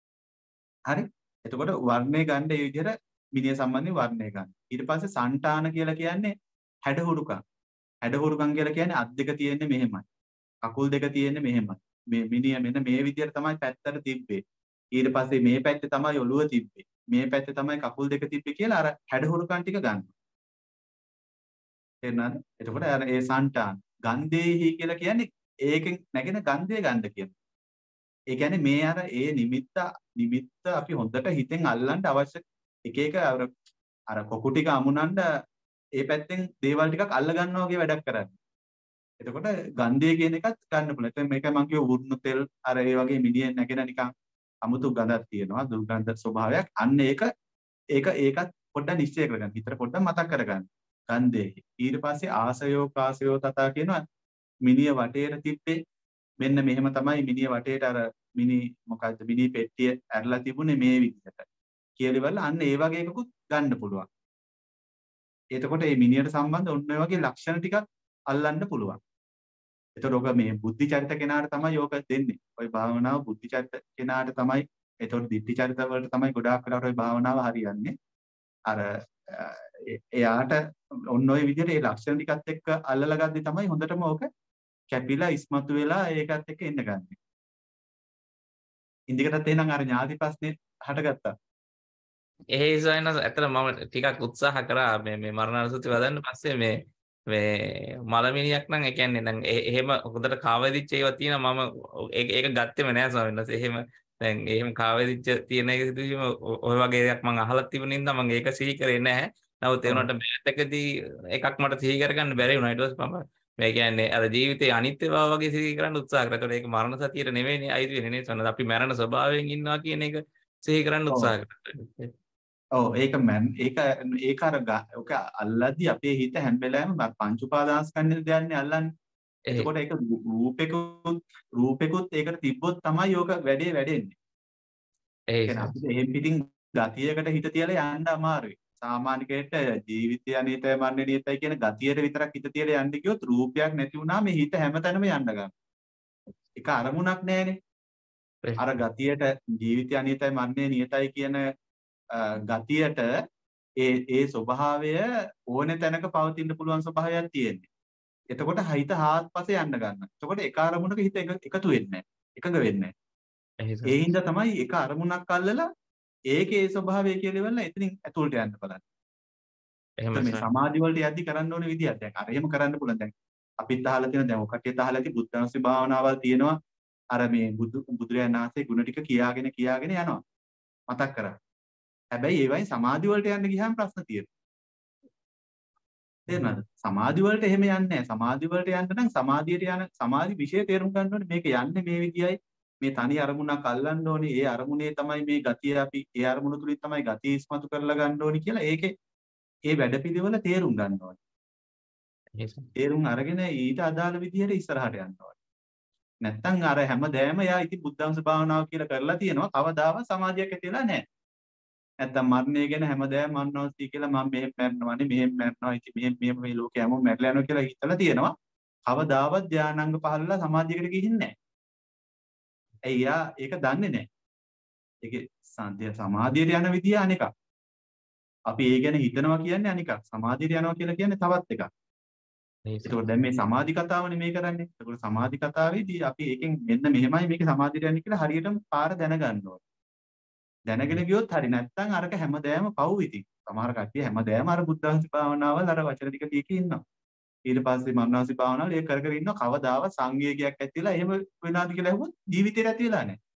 Speaker 2: හරි? එතකොට වර්ණය ගන්න ඒ විදිහට මිනිය සම්බන්ධයෙන් වර්ණය ගන්න. ඊට පස්සේ සංඨාන කියලා කියන්නේ හැඩහුරුකම්. හැඩහුරුකම් කියලා කියන්නේ අත් දෙක තියෙන්නේ මෙහෙමයි. කකුල් දෙක තියෙන්නේ මෙහෙමයි. මේ මිනිය මෙන්න මේ විදිහට තමයි පැත්තට තිබ්බේ. ඊට පස්සේ මේ පැත්තේ තමයි ඔළුව තිබ්බේ. මේ පැත්තේ තමයි කකුල් දෙක තිබ්බේ කියලා අර හැඩහුරුකම් ටික ගන්න. තේරුණාද? එතකොට අර ඒ සංඨාන ගන්ධේහි කියලා කියන්නේ ඒකෙන් නැගෙන ගන්ධය ගන්න කියනවා. ඒ කියන්නේ මේ අර ඒ නිමිත්ත නිමිත්ත අපි හොඳට හිතෙන් අල්ලන්න අවශ්‍ය එක එක අර අර කොකු ටික අමුණන්න ඒ පැත්තෙන් දේවල් ටිකක් අල්ල ගන්නවා වගේ වැඩක් කරන්නේ. එතකොට ගන්ධය කියන එකත් ගන්න පුළුවන්. එතන මේක මම කියව වුරුණු තෙල් අර ඒ වගේ මිනිහෙන් නැගෙන නිකන් අමුතු ගඳක් තියෙනවා. දුර්ගන්ධ ස්වභාවයක්. අන්න ඒක ඒක ඒකත් පොඩ්ඩක් නිශ්චය කරගන්න. හිතට පොඩ්ඩක් මතක් කරගන්න. ගන්ධේ. ඊට පස්සේ ආසයෝ කාසයෝ තථා කියනවා මිනිය වටේට තිබ්බේ මෙන්න මෙහෙම තමයි මිනිය වටේට අර මිනි මොකද්ද මිනි පෙට්ටිය ඇරලා තිබුණේ මේ විදිහට. කියලා ඉවරලා අන්න ඒ වගේ එකකුත් ගන්න පුළුවන්. එතකොට මේ මිනියට සම්බන්ධ ඔන්න ඔය වගේ ලක්ෂණ ටිකක් අල්ලන්න පුළුවන්. එතකොට ඔක මේ බුද්ධි චරිත කෙනාට තමයි ඕක දෙන්නේ. ওই භාවනාව බුද්ධි චරිත කෙනාට තමයි. එතකොට දිට්ඨි චරිත වලට තමයි ගොඩාක් වෙලාවට ওই භාවනාව හරියන්නේ. අර එයාට ඔන්න ඔය විදිහට ඒ ලක්ෂණ ටිකත් එක්ක අල්ලලා ගද්දි තමයි හොඳටම ඕක කැපිලා ඉස්මතු වෙලා ඒකත් එක්ක එන්න ගන්න. ඉන්දිකටත් එහෙනම් අර ඥාති ප්‍රශ්නේ හටගත්තා.
Speaker 4: ඒ සයන ඇත්තට මම ටිකක් උත්සාහ කරා මේ මේ මරණානුස්සති වදන්න පස්සේ මේ මේ මලමිනියක් නම් ඒ කියන්නේ දැන් එහෙම හොඳට කාවදිච්ච ඒවා තියෙනවා මම ඒක ඒක ගත්තෙම නෑ ස්වාමීන් වහන්සේ. එහෙම දැන් එහෙම කාවදිච්ච තියෙන එක සිදුවීම ඔය වගේ එකක් මම අහලා තිබුණ නිසා මම ඒක සිහි කරේ නැහැ. නමුත් ඒ වුණාට මෑතකදී එකක් මට සිහි කරගන්න බැරි වුණා. ඊට පස්සේ මම මේ කියන්නේ අර ජීවිතයේ අනිත්‍ය බව වගේ සිහි කරන්න උත්සාහ කරා. ඒතකොට ඒක මරණ සතියේ නෙවෙයිනේ අයිති වෙන්නේ නේ ස්වාමීන් වහන්සේ. අපි මරණ ස්වභාවයෙන් ඉන්නවා කියන එක සිහි කරන්න උත්සාහ කරා.
Speaker 2: ඔව් ඒක මන් ඒක ඒක අර ඔක අල්ලද්දි අපේ හිත හැම වෙලාවෙම පංච උපාදානස්කන්ධේ දෙයන්නේ අල්ලන්නේ. එතකොට ඒක රූපෙකුත් රූපෙකුත් ඒකට තිබ්බොත් තමයි ඕක වැඩේ වැඩෙන්නේ. ඒ කියන්නේ අපිට එහෙම් පිටින් ගතියකට හිත තියලා යන්න අමාරුයි. සාමාන්‍ය කෙනෙක්ට ජීවිතය අනිතය මරණය නියතයි කියන ගතියට විතරක් හිත තියලා යන්න කිව්වොත් රූපයක් නැති වුණාම මේ හිත හැමතැනම යන්න ගන්නවා. ඒක අරමුණක් නැහැනේ. අර ගතියට ජීවිතය අනිතයි මරණය නියතයි කියන ගතියට ඒ ඒ ස්වභාවය ඕනේ තැනක පවතින්න පුළුවන් ස්වභාවයක් තියෙන්නේ. එතකොට හිත හාත්පසේ යන්න ගන්නවා. එතකොට එක අරමුණක හිත එකතු වෙන්නේ නැහැ. එකඟ වෙන්නේ නැහැ. ඒ හින්දා තමයි එක අරමුණක් අල්ලලා ඒකේ ඒ ස්වභාවය කියලා ඉවරලා එතනින් ඇතුළට යන්න බලන්න. එහෙම මේ සමාධි වලට යද්දි කරන්න ඕනේ විදියක් දැන් අර එහෙම කරන්න පුළුවන් දැන් අපිත් අහලා තියෙන දැන් ඔකටියත් අහලා තියෙන බුද්ධාංශ භාවනාවල් තියෙනවා. අර මේ බුදු බුදුරයන් වහන්සේ ගුණ ටික කියාගෙන කියාගෙන යනවා. මතක් කරා. හැබැයි ඒවයි සමාධි වලට යන්න ගියාම ප්‍රශ්න තියෙනවා. තේරුණාද? සමාධි වලට එහෙම යන්නේ නැහැ. සමාධි වලට යන්න නම් සමාධියට යන සමාධි විශේෂ තේරුම් ගන්න ඕනේ මේක යන්නේ මේ විදියයි. මේ තනි අරමුණක් අල්ලන්න ඕනේ. ඒ අරමුණේ තමයි මේ ගතිය අපි ඒ අරමුණ තුලින් තමයි ගතිය ඉස්මතු කරලා ගන්න ඕනේ කියලා ඒකේ ඒ වැඩපිළිවෙල තේරුම් ගන්න ඕනේ. තේරුම් අරගෙන ඊට අදාළ විදිහට ඉස්සරහට යන්න ඕනේ. නැත්තම් අර හැමදේම යා ඉති බුද්ධාංශ භාවනාව කියලා කරලා තියෙනවා. කවදාවත් සමාධියක් ඇති වෙලා නැහැ. නැත්තම් මරණය ගැන හැමදේම මරණවස්ති කියලා මම මෙහෙම මරනවානේ මෙහෙම මරනවා ඉතින් මෙහෙම මෙහෙම මේ ලෝකේ හැමෝම මැරලා යනවා කියලා හිතලා තියෙනවා. කවදාවත් ධානාංග පහළලා සමාධියකට ගිහින් නැහැ. ඇයි යා ඒක දන්නේ නැහැ. ඒකේ සාන්තිය සමාධියට යන විදිය අනිකක්. අපි ඒ ගැන හිතනවා කියන්නේ අනිකක්. සමාධියට යනවා කියලා කියන්නේ තවත් එකක්. ඒකෝට දැන් මේ සමාධි කතාවනේ මේ කරන්නේ. ඒකෝට සමාධි කතාවේදී අපි ඒකෙන් මෙන්න මෙහෙමයි මේක සමාධියට යන්නේ කියලා හරියටම පාර දැනගන්න ඕනේ. දැනගෙන ගියොත් හරි නැත්නම් අරක හැමදේම පව් ඉතින්. සමහර කට්ටිය හැමදේම අර බුද්ධාංශ භාවනාවල් අර වචන ටික ටික ඉන්නවා. ඊට පස්සේ මරණාසි භාවනාවල් ඒක කර කර ඉන්නවා. කවදාවත් සංවේගයක් ඇතිලා එහෙම වෙනාද කියලා අහුවොත් ජීවිතේට ඇති වෙලා නැහැ.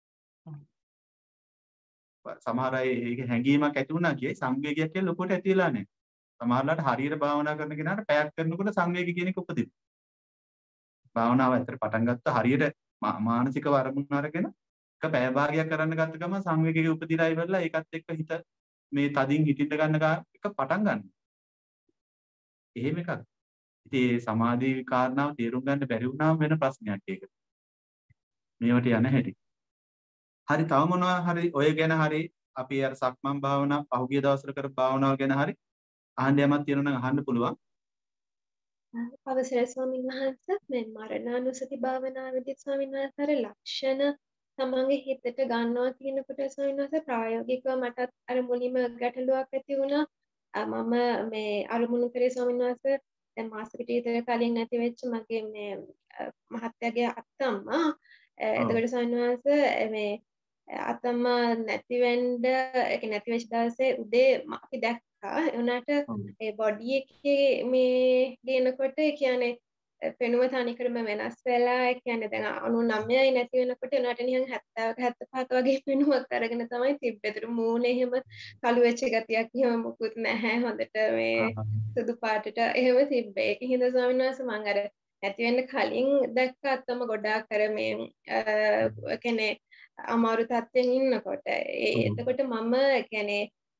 Speaker 2: සමහර අය ඒක හැඟීමක් ඇති වුණා කියයි සංවේගයක් කියලා ලොකුවට ඇති වෙලා නැහැ. සමහරලාට හරියට භාවනා කරන කෙනාට පැයක් කරනකොට සංවේගය කියන එක උපදිනවා. භාවනාව ඇත්තට පටන් ගත්ත හරියට මානසික වරමුණු අරගෙන එක පැය භාගයක් කරන්න ගත්ත ගමන් සංවේගයේ උපදිලා ඉවරලා ඒකත් එක්ක හිත මේ තදින් හිටින්න ගන්න එක පටන් ගන්නවා. එහෙම එකක්. ඉතින් මේ සමාධි කාරණාව තේරුම් ගන්න බැරි වුණාම වෙන ප්‍රශ්නයක් ඒක. මේවට යන හැටි. හරි තව මොනවා හරි ඔය ගැන හරි අපි අර සක්මන් භාවනා පහුගිය දවස්වල කර භාවනාව ගැන හරි අහන්න යමක් තියෙනවා නම් අහන්න පුළුවන්.
Speaker 3: අවසරයි ස්වාමීන් වහන්සේ මේ මරණානුසති භාවනාවේදී ස්වාමීන් වහන්සේ ලක්ෂණ තමන්ගේ හිතට ගන්නවා කියනකොට ස්වාමීන් වහන්සේ ප්‍රායෝගිකව මටත් අර මුලින්ම ගැටලුවක් ඇති වුණා. මම මේ අරමුණු කරේ ස්වාමීන් වහන්සේ දැන් මාසෙකට විතර කලින් නැති වෙච්ච මගේ මේ මහත්තයාගේ අත්තම්මා. එතකොට ස්වාමීන් වහන්සේ මේ අත්තම්මා නැති වෙන්න ඒක නැති වෙච්ච දවසේ උදේ අපි දැක්කා. ඒ උනාට ඒ බොඩි එකේ මේ ගේනකොට ඒ කියන්නේ පෙනුම තනිකරම වෙනස් වෙලා ඒ කියන්නේ දැන් අනූනවයයි නැති වෙනකොට උනාට නිකන් හැත්තෑවක හැත්තෑපහක වගේ පෙනුමක් අරගෙන තමයි තිබ්බේ. ඒතර මූණේ එහෙම කළු වෙච්ච ගතියක් එහෙම මොකුත් නැහැ. හොඳට මේ සුදු පාටට එහෙම තිබ්බේ. ඒක හින්දා ස්වාමීන් වහන්සේ මම අර නැති වෙන්න කලින් දැක්ක අත්තම ගොඩාක් කර මේ කියන්නේ අමාරු තත්ත්වෙන් ඉන්නකොට ඒ එතකොට මම කියන්නේ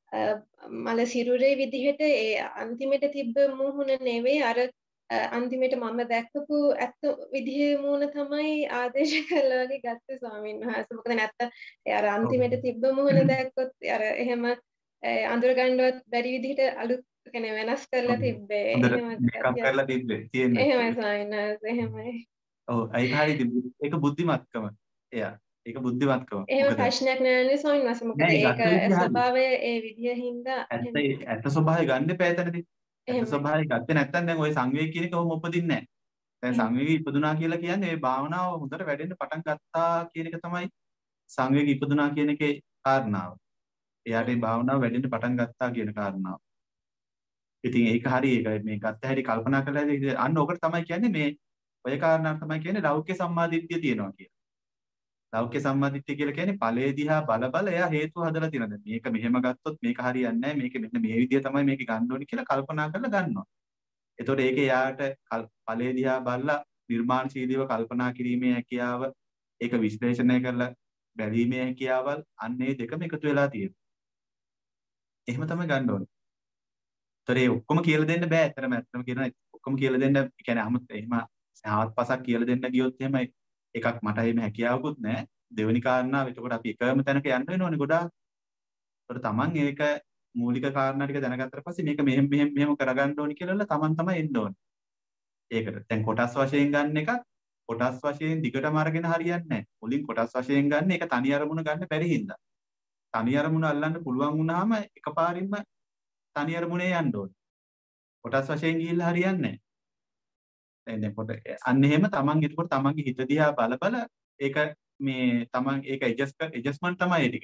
Speaker 3: මල සිරුරේ විදිහට ඒ අන්තිමට තිබ්බ මුහුණ නෙවෙයි අර අන්තිමට මම දැක්කපු ඇත්ත විදිහේ මූණ තමයි ආදේශ කළා වගේ ගත්තේ ස්වාමීන් වහන්සේ. මොකද නැත්නම් ඒ අර අන්තිමට තිබ්බ මුහුණ දැක්කොත් අර එහෙම අඳුර ගන්නවත් බැරි විදිහට අලුත් කියන්නේ වෙනස් කරලා තිබ්බේ.
Speaker 2: එහෙම මේකප් කරලා තිබ්බේ තියෙන්නේ.
Speaker 3: එහෙමයි ස්වාමීන් වහන්සේ එහෙමයි.
Speaker 2: ඔව් ඒක හරියද ඒක බුද්ධිමත්කම. එයා ඒක බුද්ධිමත්කම.
Speaker 3: එහෙම ප්‍රශ්නයක් නෑනේ ස්වාමීන් වහන්සේ. මොකද ඒක ස්වභාවය ඒ විදිහින්ද
Speaker 2: ඇත්ත ඇත්ත ස්වභාවය ගන්න එපා එතනදී. ඇත්ත ස්වභාවය ගත්තේ නැත්නම් දැන් ওই සංවේග කියන එක ඔහොම උපදින්නේ නැහැ. දැන් සංවේගී ඉපදුනා කියලා කියන්නේ මේ භාවනාව හොඳට වැඩෙන්න පටන් ගත්තා කියන එක තමයි සංවේගී ඉපදුනා කියන එකේ කාරණාව. එයාට මේ භාවනාව වැඩෙන්න පටන් ගත්තා කියන කාරණාව. ඉතින් ඒක හරි ඒක මේ ගත්ත හැටි කල්පනා කරලා අන්න ඔකට තමයි කියන්නේ මේ ඔය කාරණාව තමයි කියන්නේ ලෞකික සම්මාදිට්ඨිය තියෙනවා කියලා. ලෞකික සම්මාදිට්ඨිය කියලා කියන්නේ ඵලයේ දිහා බල බල එයා හේතු හදලා තියෙනවා. මේක මෙහෙම ගත්තොත් මේක හරියන්නේ නැහැ. මේක මෙන්න මේ විදිය තමයි මේක ගන්න ඕනේ කියලා කල්පනා කරලා ගන්නවා. එතකොට ඒකේ යාට ඵලයේ දිහා බලලා නිර්මාණශීලීව කල්පනා කිරීමේ හැකියාව ඒක විශ්ලේෂණය කරලා බැලීමේ හැකියාවල් අන්නේ දෙකම එකතු වෙලා තියෙනවා. එහෙම තමයි ගන්න ඕනේ. ඒතර ඒ ඔක්කොම කියලා දෙන්න බෑ. ඇත්තටම ඇත්තම කියනවා ඔක්කොම කියලා දෙන්න කියන්නේ 아무ත් එහෙම ආත්පසක් කියලා දෙන්න ගියොත් එහෙම එකක් මට එහෙම හැකියාවකුත් නැහැ. දෙවෙනි කාරණාව එතකොට අපි එකම තැනක යන්න වෙනවනේ ගොඩාක්. ඒතර තමන් ඒක මූලික කාරණා ටික දැනගත්තට පස්සේ මේක මෙහෙම මෙහෙම මෙහෙම කරගන්න ඕනි කියලා තමන් තමයි එන්න ඕනේ. ඒකට දැන් කොටස් වශයෙන් ගන්න එක කොටස් වශයෙන් දිගටම අරගෙන හරියන්නේ නැහැ. මුලින් කොටස් වශයෙන් ගන්න එක තනි අරමුණ ගන්න බැරි හින්දා. තනි අරමුණ අල්ලන්න පුළුවන් වුණාම එකපාරින්ම තනි අරමුණේ යන්න ඕනේ. කොටස් වශයෙන් ගිහිල්ලා හරියන්නේ නැහැ. දැන් කොට අන්න එහෙම තමන් එතකොට තමන්ගේ හිත දිහා බල බල ඒක මේ තමන් ඒක ඇඩ්ජස්ට් ඇඩ්ජස්ට්මන්ට් තමයි ඒ ටික.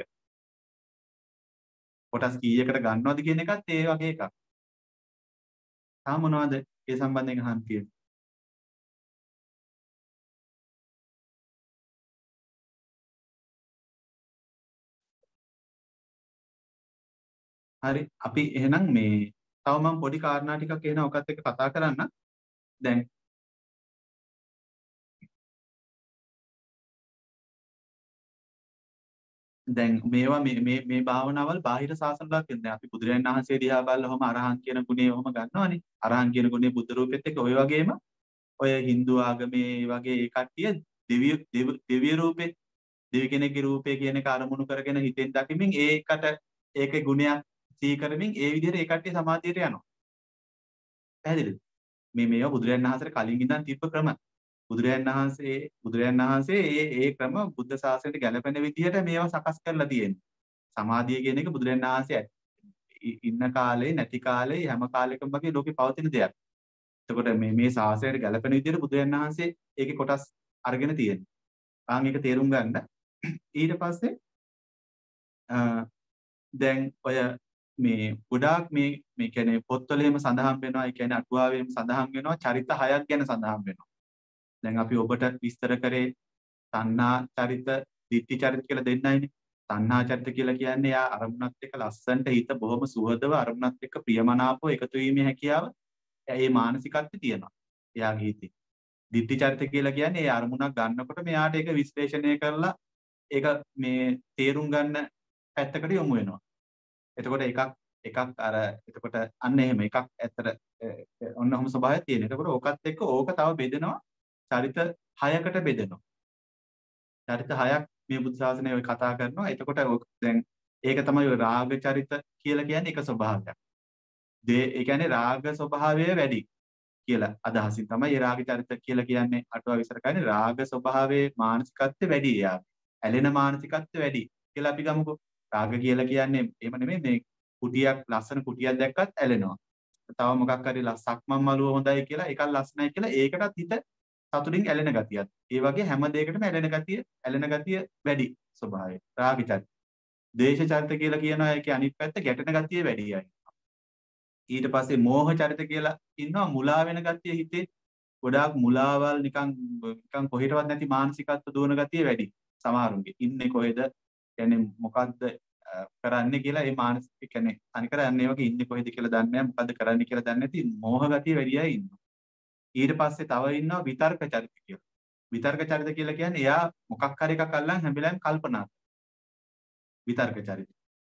Speaker 2: කොටස් කීයකට ගන්නවද කියන එකත් ඒ වගේ එකක්. තාම මොනවද ඒ සම්බන්ධයෙන් අහන්න තියෙන්නේ? හරි අපි එහෙනම් මේ තව මම පොඩි කාරණා ටිකක් එහෙනම් ඔකත් එක්ක කතා කරන්න. දැන් දැන් මේවා මේ මේ මේ භාවනාවල් බාහිර සාසන වල තියෙනවා. අපි බුදුරජාණන් වහන්සේ දිහා බලලා ඔහම අරහන් කියන ගුණය ඔහම ගන්නවනේ. අරහන් කියන ගුණය බුද්ධ රූපෙත් එක්ක ඔය වගේම ඔය Hindu ආගමේ වගේ ඒ කට්ටිය දෙවිය දෙවිය රූපේ දෙවි කෙනෙක්ගේ රූපේ කියන එක අරමුණු කරගෙන හිතෙන් දකිමින් ඒකට ඒකේ ගුණයක් සිහි කරමින් ඒ විදිහට ඒ කට්ටිය සමාධියට යනවා. පැහැදිලිද? මේ මේවා බුදුරජාණන් වහන්සේට කලින් ඉඳන් තිබ්බ ක්‍රම. බුදුරජාණන් වහන්සේ බුදුරජාණන් වහන්සේ ඒ ඒ ක්‍රම බුද්ධ ශාසනයට ගැලපෙන විදිහට මේවා සකස් කරලා තියෙනවා. සමාධිය කියන එක බුදුරජාණන් වහන්සේ ඉන්න කාලේ නැති කාලේ හැම කාලෙකම වගේ ලෝකේ පවතින දෙයක්. එතකොට මේ මේ ශාසනයට ගැලපෙන විදිහට බුදුරජාණන් වහන්සේ ඒකේ කොටස් අරගෙන තියෙනවා. ආන් ඒක තේරුම් ගන්න. ඊට පස්සේ දැන් ඔය මේ ගොඩාක් මේ මේ කියන්නේ පොත්වලේම සඳහන් වෙනවා. ඒ කියන්නේ අටුවාවේම සඳහන් වෙනවා. චරිත හයක් ගැන සඳහන් වෙනවා. දැන් අපි ඔබට විස්තර කරේ තණ්හා චරිත, ditthi චරිත කියලා දෙන්නයිනේ. තණ්හා චරිත කියලා කියන්නේ යා අරමුණත් එක්ක ලස්සන්ට හිත බොහොම සුහදව අරමුණත් එක්ක ප්‍රියමනාපව එකතු වීමේ හැකියාව ඒ මානසිකත්වයේ තියෙනවා. එයාගේ හිතේ. ditthi චරිත කියලා කියන්නේ ඒ අරමුණක් ගන්නකොට මෙයාට ඒක විශ්ලේෂණය කරලා ඒක මේ තේරුම් ගන්න පැත්තකට යොමු වෙනවා. එතකොට එකක් එකක් අර එතකොට අන්න එහෙම එකක් ඇත්තට ඔන්න ඔහම ස්වභාවයක් තියෙන. එතකොට ඕකත් එක්ක ඕක තව බෙදෙනවා චරිත හයකට බෙදෙනවා. චරිත හයක් මේ බුද්ධ ශාසනය ඔය කතා කරනවා. එතකොට දැන් ඒක තමයි ඔය රාග චරිත කියලා කියන්නේ එක ස්වභාවයක්. දේ ඒ කියන්නේ රාග ස්වභාවය වැඩි කියලා අදහසින් තමයි මේ රාග චරිත කියලා කියන්නේ අටුවා විස්තර කරන්නේ රාග ස්වභාවයේ මානසිකත්වය වැඩි එයා. ඇලෙන මානසිකත්වය වැඩි කියලා අපි ගමුකෝ. රාග කියලා කියන්නේ එහෙම නෙමෙයි මේ කුටියක් ලස්සන කුටියක් දැක්කත් ඇලෙනවා. තව මොකක් හරි ලස්සක්මන් මලුව හොඳයි කියලා ඒකත් ලස්සනයි කියලා ඒකටත් හිත සතුටින් ඇලෙන ගතියක්. ඒ වගේ හැම දෙයකටම ඇලෙන ගතිය ඇලෙන ගතිය වැඩි ස්වභාවය. රාග චරිත. ද්වේෂ චරිත කියලා කියනවා ඒකේ අනිත් පැත්ත ගැටෙන ගතිය වැඩියයි. ඊට පස්සේ මෝහ චරිත කියලා ඉන්නවා මුලා වෙන ගතිය හිතේ ගොඩාක් මුලාවල් නිකන් නිකන් කොහෙටවත් නැති මානසිකත්ව දුවන ගතිය වැඩි. සමහරුන්ගේ ඉන්නේ කොහෙද කියන්නේ මොකද්ද කරන්නේ කියලා ඒ මානසික කියන්නේ අනිකර යන්නේ වගේ ඉන්නේ කොහෙද කියලා දන්නේ නැහැ මොකද්ද කරන්නේ කියලා දන්නේ නැති මෝහ ගතිය වැඩි අය ඉන්නවා. ඊට පස්සේ තව ඉන්නවා විතර්ක චරිත කියලා. විතර්ක චරිත කියලා කියන්නේ එයා මොකක් හරි එකක් අල්ලන් හැම වෙලාවෙම කල්පනා කරනවා. විතර්ක චරිත.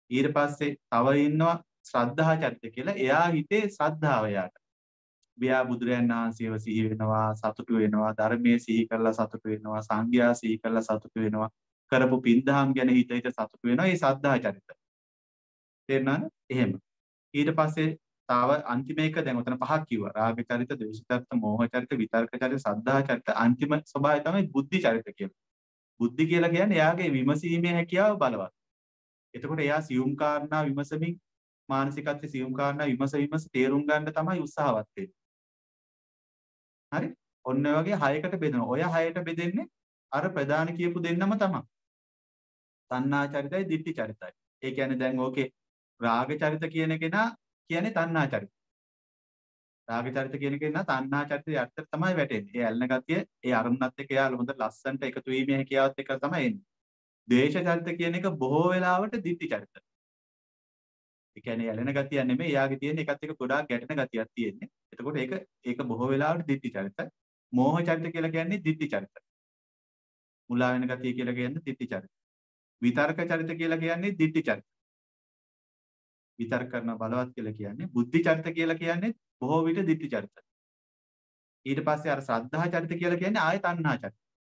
Speaker 2: ඊට පස්සේ තව ඉන්නවා ශ්‍රද්ධා චරිත කියලා. එයා හිතේ ශ්‍රද්ධාව යාට. මෙයා බුදුරයන් වහන්සේව සිහි වෙනවා, සතුටු වෙනවා, ධර්මයේ සිහි කරලා සතුටු වෙනවා, සංඝයා සිහි කරලා සතුටු වෙනවා, කරපු පින්දහම් ගැන හිත හිත සතුටු වෙනවා. මේ ශ්‍රද්ධා චරිත. තේරුණාද? එහෙම. ඊට පස්සේ තව අන්තිම එක දැන් උතන පහක් කිව්වා. රාග චරිත, ද්වේෂ චරිත, මෝහ චරිත, විතර්ක චරිත, සද්ධා චරිත. අන්තිම ස්වභාවය තමයි බුද්ධි චරිත කියලා. බුද්ධි කියලා කියන්නේ එයාගේ විමසීමේ හැකියාව බලවත්. එතකොට එයා සියුම් කාරණා විමසමින් මානසිකත්වයේ සියුම් කාරණා විමස විමස තේරුම් ගන්න තමයි උත්සාහවත් වෙන්නේ. හරි? ඔන්න ඔය වගේ හයකට බෙදෙනවා. ඔය හයට බෙදෙන්නේ අර ප්‍රධාන කියපු දෙන්නම තමයි. තණ්හා චරිතයි, ditthi චරිතයි. ඒ කියන්නේ දැන් ඕකේ රාග චරිත කියන කෙනා කියන්නේ තණ්හා චරිත. රාග චරිත කියන කෙනා තණ්හා චරිතයේ යටතට තමයි වැටෙන්නේ. ඒ ඇලෙන ගතිය, ඒ අරමුණත් එක්ක එයා හොඳ ලස්සනට එකතු වීමේ හැකියාවත් එක්ක තමයි එන්නේ. ද්වේෂ චරිත කියන එක බොහෝ වෙලාවට ditthi චරිත. ඒ කියන්නේ ඇලෙන ගතිය නෙමෙයි, එයාගේ තියෙන එකත් එක්ක ගොඩාක් ගැටෙන ගතියක් තියෙන්නේ. එතකොට ඒක ඒක බොහෝ වෙලාවට ditthi චරිත. මෝහ චරිත කියලා කියන්නේ ditthi චරිත. මුලා වෙන ගතිය කියලා කියන්නේ ditthi චරිත. විතර්ක චරිත කියලා කියන්නේ ditthi චරිත. විතර්ක කරන බලවත් කියලා කියන්නේ. බුද්ධි චරිත කියලා කියන්නේ බොහෝ විට ditthi චරිත. ඊට පස්සේ අර ශ්‍රද්ධා චරිත කියලා කියන්නේ ආය තණ්හා චරිත.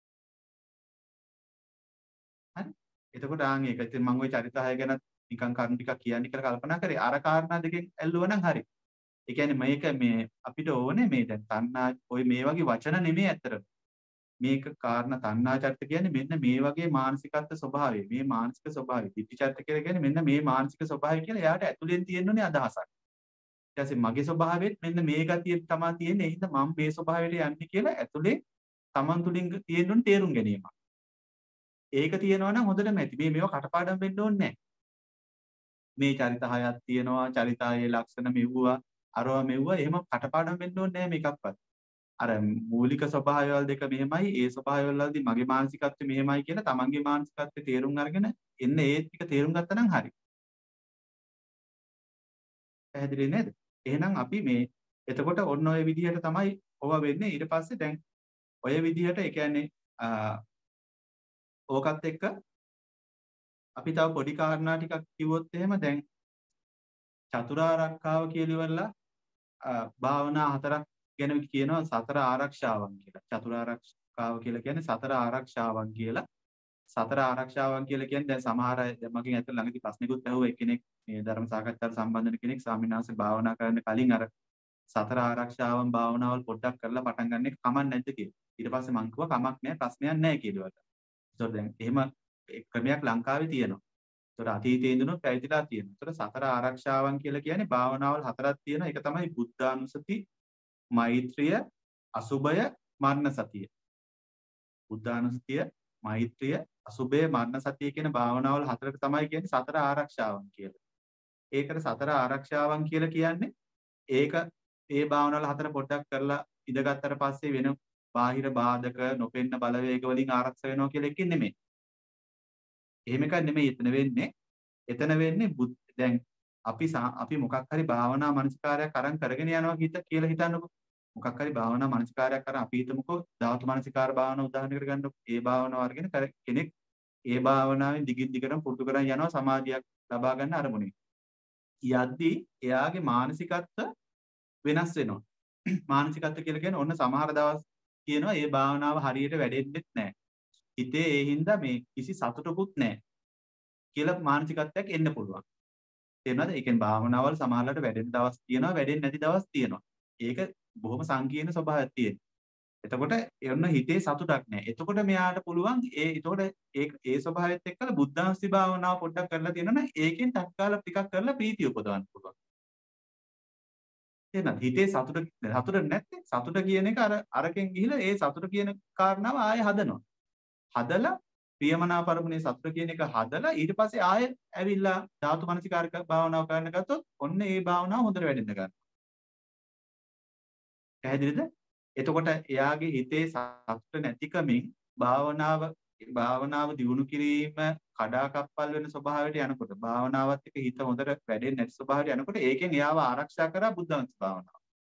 Speaker 2: හරි? එතකොට ආන් ඒක. ඉතින් මම ওই චරිත හය ගැන නිකන් කරුණු ටිකක් කියන්නේ කියලා කල්පනා කරේ. අර කාරණා දෙකෙන් ඇල්ලුවා නම් හරි. ඒ කියන්නේ මේක මේ අපිට ඕනේ මේ දැන් තණ්හා ওই මේ වගේ වචන නෙමෙයි ඇත්තට. මේක කාරණා තණ්හා චරිත කියන්නේ මෙන්න මේ වගේ මානසිකත්ව ස්වභාවය. මේ මානසික ස්වභාවය. ditthi චරිත කියලා කියන්නේ මෙන්න මේ මානසික ස්වභාවය කියලා එයාට ඇතුලෙන් තියෙනුනේ අදහසක්. ඊට පස්සේ මගේ ස්වභාවයෙන් මෙන්න මේ ගතිය තමයි තියෙන්නේ. ඒ හින්දා මම මේ ස්වභාවයට යන්නේ කියලා ඇතුලේ Taman තුලින් තියෙනුනේ තේරුම් ගැනීමක්. ඒක තියෙනවා නම් හොඳටම ඇති. මේ මේවා කටපාඩම් වෙන්න ඕනේ නැහැ. මේ චරිත හයක් තියෙනවා, චරිතයේ ලක්ෂණ මෙව්වා, අරවා මෙව්වා. එහෙම කටපාඩම් වෙන්න ඕනේ නැහැ මේකක්වත්. අර මූලික ස්වභාවයවල දෙක මෙහෙමයි, ඒ ස්වභාවයවල වලදී මගේ මානසිකත්වය මෙහෙමයි කියලා තමන්ගේ මානසිකත්වය තේරුම් අරගෙන එන්න ඒ ටික තේරුම් ගත්තා නම් හරි. පැහැදිලි නේද? එහෙනම් අපි මේ එතකොට ඔන්න ඔය විදිහට තමයි ඔව වෙන්නේ. ඊට පස්සේ දැන් ඔය විදිහට ඒ කියන්නේ ඕකත් එක්ක අපි තව පොඩි කාරණා ටිකක් කිව්වොත් එහෙම දැන් චතුරාර්යකාව කියලා ඉවරලා භාවනා හතරක් ගැන කියනවා සතර ආරක්ෂාවන් කියලා. චතුරාර්යකාව කියලා කියන්නේ සතර ආරක්ෂාවන් කියලා. සතර ආරක්ෂාවන් කියලා කියන්නේ දැන් සමහර අය දැන් මගෙන් අතට ළඟදී ප්‍රශ්නිකුත් ඇහුවා එක්කෙනෙක් මේ ධර්ම සාකච්ඡාවට සම්බන්ධ වෙන කෙනෙක් ස්වාමීන් වහන්සේ භාවනා කරන්න කලින් අර සතර ආරක්ෂාවන් භාවනාවල් පොඩ්ඩක් කරලා පටන් ගන්න එක කමක් නැද්ද කියලා. ඊට පස්සේ මං කිව්වා කමක් නැහැ ප්‍රශ්නයක් නැහැ කියලා. ඒතකොට දැන් එහෙම ක්‍රමයක් ලංකාවේ තියෙනවා. ඒතකොට අතීතයේ ඉඳන් පැවිදිලා තියෙනවා. ඒතකොට සතර ආරක්ෂාවන් කියලා කියන්නේ භාවනාවල් හතරක් තියෙනවා. ඒක තමයි බුද්ධානුස්සති, මෛත්‍රිය, අසුභය, මරණ සතිය. බුද්ධානුස්සතිය, මෛත්‍රිය, අසුභය, මරණ සතිය කියන භාවනාවල් හතරක තමයි කියන්නේ සතර ආරක්ෂාවන් කියලා. ඒකට සතර ආරක්ෂාවන් කියලා කියන්නේ ඒක ඒ භාවනාවල් හතර පොඩ්ඩක් කරලා ඉඳගත්තට පස්සේ වෙන බාහිර බාධක නොපෙන්න බලවේග වලින් ආරක්ෂා වෙනවා කියලා එකකින් නෙමෙයි. එහෙම එකක් නෙමෙයි එතන වෙන්නේ. එතන වෙන්නේ දැන් අපි අපි මොකක් හරි භාවනා මනසිකාරයක් අරන් කරගෙන යනවා හිත කියලා හිතන්නකො. මොකක් හරි භාවනා මනසිකාරයක් අරන් අපි හිතමුකෝ ධාතු මනසිකාර භාවනාව උදාහරණයකට ගන්නකො. ඒ භාවනාව අරගෙන කෙනෙක් ඒ භාවනාවෙන් දිගින් දිගටම පුරුදු කරන් යනවා සමාධියක් ලබා ගන්න අරමුණේ. යද්දී එයාගේ මානසිකත්ව වෙනස් වෙනවා. මානසිකත්ව කියලා කියන්නේ ඔන්න සමහර දවස් කියනවා මේ භාවනාව හරියට වැඩෙන්නේ නැහැ. හිතේ ඒ හින්දා මේ කිසි සතුටකුත් නැහැ කියලා මානසිකත්වයක් එන්න පුළුවන්. තේරෙනවද? ඒ කියන්නේ භාවනාවල් සමහරවිට වැඩෙන දවස් තියෙනවා, වැඩෙන්නේ නැති දවස් තියෙනවා. ඒක බොහොම සංකීර්ණ ස්වභාවයක් තියෙන. එතකොට එන්න හිතේ සතුටක් නැහැ. එතකොට මෙයාට පුළුවන් ඒ එතකොට ඒ ඒ ස්වභාවයත් එක්කලා බුද්ධාංශි භාවනාව පොඩ්ඩක් කරලා තියෙනවනම් ඒකෙන් තත්කාල ටිකක් කරලා ප්‍රීතිය උපදවන්න පුළුවන්. තේරෙනවද? හිතේ සතුට සතුට නැත්නම් සතුට කියන එක අර අරකින් ගිහිලා ඒ සතුට කියන කාරණාව ආයෙ හදනවා. හදලා ප්‍රියමනාප අරමුණේ සතුට කියන එක හදලා ඊට පස්සේ ආයෙ ඇවිල්ලා ධාතු මනසිකාරක භාවනාව කරන්න ගත්තොත් ඔන්න ඒ භාවනාව හොඳට වැඩෙන්න ගන්නවා. පැහැදිලිද? එතකොට එයාගේ හිතේ සතුට නැතිකමින් භාවනාව භාවනාව දියුණු කිරීම කඩාකප්පල් වෙන ස්වභාවයට යනකොට භාවනාවත් එක්ක හිත හොඳට වැඩෙන්නේ නැති ස්වභාවයට යනකොට ඒකෙන් එයාව ආරක්ෂා කරා බුද්ධාංශ භාවනාව.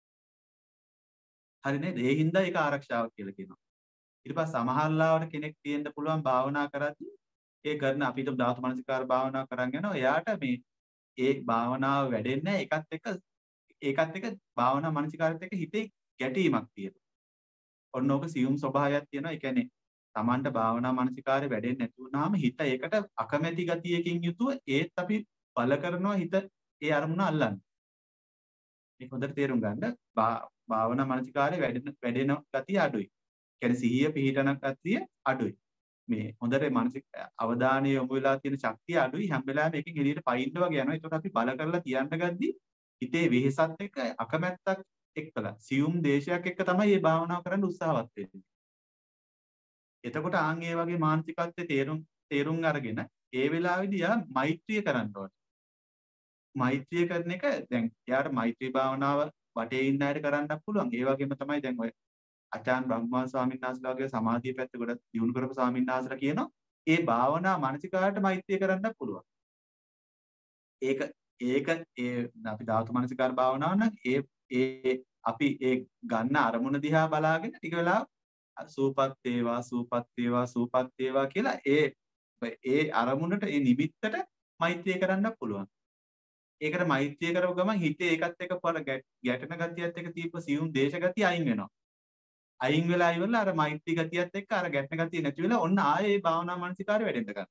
Speaker 2: හරි නේද? ඒ හින්දා ඒක ආරක්ෂාවක් කියලා කියනවා. ඊට පස්සේ සමහරලාවට කෙනෙක් තියෙන්න පුළුවන් භාවනා කරද්දී ඒ කරන අපිට ධාතු මනසිකාර භාවනා කරන් යනවා. එයාට මේ ඒ භාවනාව වැඩෙන්නේ ඒකත් එක්ක ඒකත් එක්ක භාවනා මනසිකාරයත් එක්ක හිතේ ගැටීමක් තියෙනවා. ඔන්න ඕක සියුම් ස්වභාවයක් තියෙනවා. ඒ කියන්නේ Tamanට භාවනා මනසිකාරය වැඩෙන්නේ නැති වුනහම හිත ඒකට අකමැති ගතියකින් යුතුව ඒත් අපි බල කරනවා හිත ඒ අරමුණ අල්ලන්න. මේක හොඳට තේරුම් ගන්න. භාවනා මනසිකාරය වැඩෙන වැඩෙන ගතිය අඩුයි. කියන්නේ සිහිය පිහිටන ගතිය අඩුයි. මේ හොඳට මානසික අවධානය යොමු වෙලා තියෙන ශක්තිය අඩුයි. හැම වෙලාවෙම එකකින් එළියට පයින්න වගේ යනවා. ඒකට අපි බල කරලා තියන්න ගද්දි හිතේ වෙහෙසත් එක්ක අකමැත්තක් එක්කලා සියුම් දේශයක් එක්ක තමයි මේ භාවනාව කරන්න උත්සාහවත් වෙන්නේ. එතකොට ආන් ඒ වගේ මානසිකත්වයේ තේරුම් තේරුම් අරගෙන ඒ වෙලාවේදී යා මෛත්‍රිය කරන්න ඕනේ. මෛත්‍රිය කරන එක දැන් යාට මෛත්‍රී භාවනාව වටේ ඉන්න අයට කරන්නත් පුළුවන්. ඒ වගේම තමයි දැන් ඔය ආචාන් බ්‍රහ්මා ස්වාමීන් වහන්සේලා වගේ සමාධිය පැත්ත ගොඩක් දියුණු කරපු ස්වාමීන් වහන්සේලා කියනවා ඒ භාවනා මානසිකාරයට මෛත්‍රිය කරන්නත් පුළුවන්. ඒක ඒක ඒ අපි ධාතු මානසිකාර භාවනාව නම් ඒ ඒ අපි ඒ ගන්න අරමුණ දිහා බලාගෙන ටික වෙලා සූපත් වේවා සූපත් වේවා සූපත් වේවා කියලා ඒ ඒ අරමුණට ඒ නිමිත්තට මෛත්‍රිය කරන්න පුළුවන්. ඒකට මෛත්‍රිය කරව ගමන් හිතේ ඒකත් එක්ක පොර ගැටෙන ගතියත් එක්ක තීප සියුම් දේශ ගතිය අයින් වෙනවා. අයින් වෙලා ඉවරලා අර මෛත්‍රී ගතියත් එක්ක අර ගැටෙන ගතිය නැති වෙලා ඔන්න ආයේ භාවනා මානසිකාරය වැඩෙන්න ගන්නවා.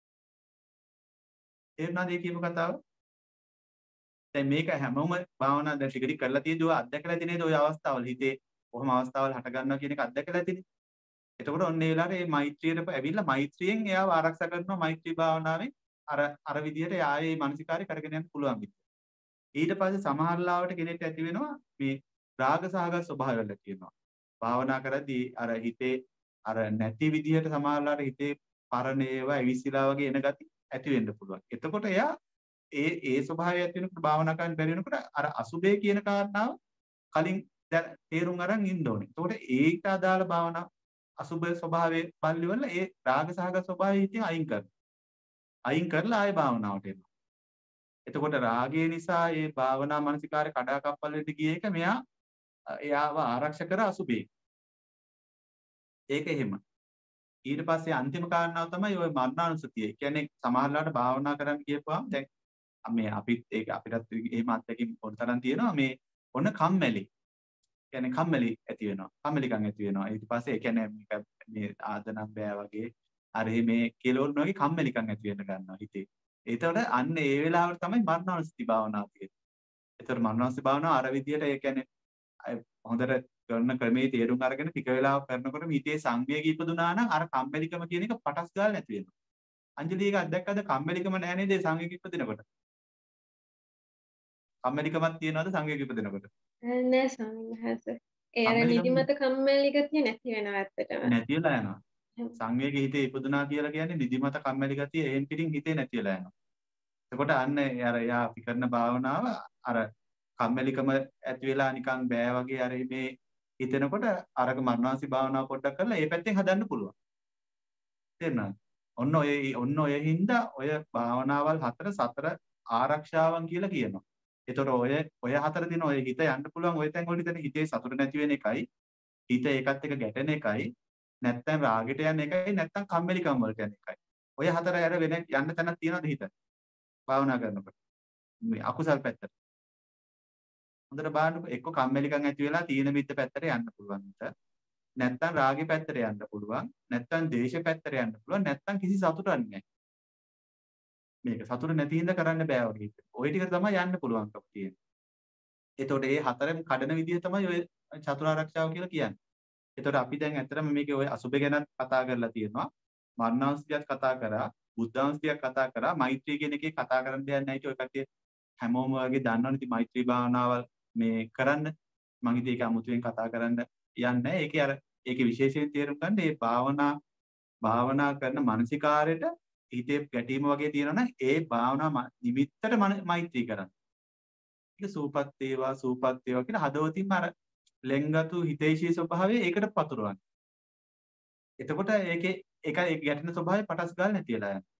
Speaker 2: තේරුණාද මේ කියපු කතාව? දැන් මේක හැමෝම භාවනා දැන් ටික ටික කරලා තියෙද්දි ඔය අත්දැකලා තියෙනේද ඔය අවස්ථාවල හිතේ කොහොම අවස්ථාවල් හට ගන්නවා කියන එක අත්දැකලා තියෙන්නේ. එතකොට ඔන්න ඒ වෙලාවට මේ මෛත්‍රියට ඇවිල්ලා මෛත්‍රියෙන් එයාව ආරක්ෂා කරනවා මෛත්‍රී භාවනාවෙන් අර අර විදිහට ආයේ මානසිකාරය කරගෙන යන්න පුළුවන් විදිහ. ඊට පස්සේ සමහර ලාවට කෙනෙක්ට ඇති වෙනවා මේ රාග සහගත ස්වභාවය වල තියෙනවා. භාවනා කරද්දී අර හිතේ අර නැති විදිහට සමහර ලාවට හිතේ පරණ ඒවා ඇවිසිලා වගේ එන ගති ඇති වෙන්න පුළුවන්. එතකොට එයා ඒ ඒ ස්වභාවය ඇති වෙනකොට භාවනා කරන්න බැරි වෙනකොට අර අසුබේ කියන කාරණාව කලින් තේරුම් අරන් ඉන්න ඕනේ. එතකොට ඒකට අදාළ භාවනා අසුබ ස්වභාවයේ පල්ලිවල ඒ රාග සහගත ස්වභාවය හිතින් අයින් කරනවා. අයින් කරලා ආයේ භාවනාවට එනවා. එතකොට රාගය නිසා ඒ භාවනා මානසිකාරය කඩාකප්පල් වෙන්න ගිය එක මෙයා එයාව ආරක්ෂා කර අසුබේ. ඒක එහෙම. ඊට පස්සේ අන්තිම කාරණාව තමයි ওই මරණානුසතිය. ඒ කියන්නේ සමහරලාට භාවනා කරන්න කියපුවාම දැන් මේ අපිත් ඒක අපිටත් එහෙම අත්දැකීම් පොඩතරම් තියෙනවා මේ ඔන්න කම්මැලි. කියන්නේ කම්මැලි ඇති වෙනවා. කම්මැලිකම් ඇති වෙනවා. ඊට පස්සේ ඒ කියන්නේ මේක මේ ආදනම් බෑ වගේ අර මේ කෙලවුන් වගේ කම්මැලිකම් ඇති වෙන්න ගන්නවා හිතේ. ඒතකොට අන්න ඒ වෙලාවට තමයි මරණානුසති භාවනාව තියෙන්නේ. ඒතකොට මරණානුසති භාවනාව අර විදියට ඒ කියන්නේ හොඳට කරන ක්‍රමයේ තේරුම් අරගෙන ටික වෙලාවක් කරනකොට හිතේ සංවේගී ඉපදුනා නම් අර කම්මැලිකම කියන එක පටස් ගාලා නැති වෙනවා. අංජලි එක අත්දැක්කද කම්මැලිකම නැහැ නේද සංවේගී ඉපදිනකොට? කම්මැලිකමක් තියනවද සංවේගී ඉපදිනකොට?
Speaker 3: නෑ ස්වාමීන් වහන්සේ. ඒ අර නිදිමත කම්මැලි ගතිය නැති වෙනවා ඇත්තටම.
Speaker 2: නැති වෙලා යනවා. සංවේගී හිතේ ඉපදුනා කියලා කියන්නේ නිදිමත කම්මැලි ගතිය එහෙන් පිටින් හිතේ නැති වෙලා යනවා. එතකොට අන්න අර යා අපි කරන භාවනාව අර කම්මැලිකම ඇති වෙලා නිකන් බෑ වගේ අර මේ හිතෙනකොට අරක මරණාසි භාවනාව පොඩ්ඩක් කරලා ඒ පැත්තෙන් හදන්න පුළුවන්. තේරුණාද? ඔන්න ඔය ඔන්න ඔය හින්දා ඔය භාවනාවල් හතර සතර ආරක්ෂාවන් කියලා කියනවා. ඒතකොට ඔය ඔය හතර දින ඔය හිත යන්න පුළුවන් ඔය තැන් වලට හිතේ හිතේ සතුට නැති වෙන එකයි හිත ඒකත් එක්ක ගැටෙන එකයි නැත්තම් රාගෙට යන එකයි නැත්තම් කම්මැලිකම් වලට යන එකයි. ඔය හතර ඇර වෙන යන්න තැනක් තියනවද හිත? භාවනා කරනකොට. මේ අකුසල් පැත්තට. හොඳට බලන්නකො එක්ක කම්මැලිකම් ඇති වෙලා තීන මිද්ද පැත්තට යන්න පුළුවන් හිත. නැත්තම් රාගේ පැත්තට යන්න පුළුවන්. නැත්තම් ද්වේෂ පැත්තට යන්න පුළුවන්. නැත්තම් කිසි සතුටක් නැහැ. මේක සතුට නැති හින්දා කරන්න බෑ වගේ. ওই ටික තමයි යන්න පුළුවන්කම තියෙන්නේ. එතකොට මේ හතරෙන් කඩන විදිහ තමයි ඔය චතුරාර්යක්ෂාව කියලා කියන්නේ. එතකොට අපි දැන් ඇත්තටම මේකේ ඔය අසුබ ගැනත් කතා කරලා තියෙනවා. මරණාංශිකයක් කතා කරා, බුද්ධාංශිකයක් කතා කරා, මෛත්‍රී කියන එකේ කතා කරන්න දෙයක් නැහැ. ඔය කට්ටිය හැමෝම වගේ දන්නවනේ ඉතින් මෛත්‍රී භාවනාවල් මේ කරන්න. මම ඉතින් ඒක අමුතුවෙන් කතා කරන්න යන්නේ නැහැ. ඒකේ අර ඒකේ විශේෂයෙන් තේරුම් ගන්න මේ භාවනා භාවනා කරන මානසිකාරයට හිතේ ගැටීම වගේ තියෙනවා නම් ඒ භාවනා නිමිත්තට මෛත්‍රී කරන්න. ඒක සූපත් වේවා සූපත් වේවා කියලා හදවතින්ම අර ලෙන්ගතු හිතේශී ස්වභාවය ඒකට පතුරවන්න. එතකොට ඒකේ ඒක ඒ ගැටෙන ස්වභාවය පටස් ගාලා නැති වෙලා යනවා.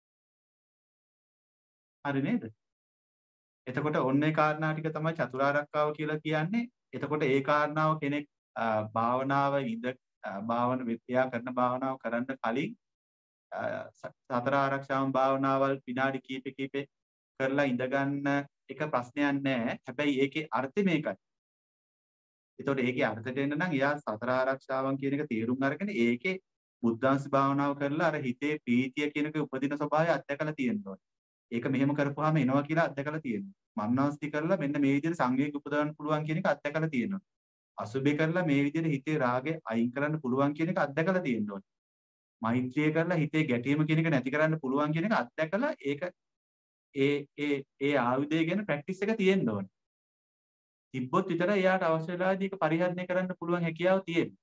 Speaker 2: හරි නේද? එතකොට ඔන්න ඒ කාරණා ටික තමයි චතුරාර්යක්ෂාව කියලා කියන්නේ. එතකොට ඒ කාරණාව කෙනෙක් භාවනාව ඉඳ භාවන විද්‍යා කරන භාවනාව කරන්න කලින් සතර ආරක්ෂාවන් භාවනාවල් විනාඩි කීප කීපේ කරලා ඉඳ ගන්න එක ප්‍රශ්නයක් නැහැ. හැබැයි ඒකේ අර්ථය මේකයි. ඒතකොට ඒකේ අර්ථයට එන්න නම් එයා සතර ආරක්ෂාවන් කියන එක තේරුම් අරගෙන ඒකේ බුද්ධාංශ භාවනාව කරලා අර හිතේ ප්‍රීතිය කියන එක උපදින ස්වභාවය අත්දැකලා තියෙන්න ඕනේ. ඒක මෙහෙම කරපුවාම එනවා කියලා අත්දැකලා තියෙනවා. මන්නාස්ති කරලා මෙන්න මේ විදිහට සංවේග උපදවන්න පුළුවන් කියන එක අත්දැකලා තියෙනවා. අසුබේ කරලා මේ විදිහට හිතේ රාගය අයින් කරන්න පුළුවන් කියන එක අත්දැකලා තියෙන්න ඕනේ. මෛත්‍රිය කරලා හිතේ ගැටීම කියන එක නැති කරන්න පුළුවන් කියන එක අත්දැකලා ඒක ඒ ඒ ඒ ආයුධය ගැන ප්‍රැක්ටිස් එක තියෙන්න ඕනේ. තිබ්බොත් විතරයි එයාට අවශ්‍ය වෙලාවදී ඒක පරිහරණය කරන්න පුළුවන් හැකියාව තියෙන්නේ.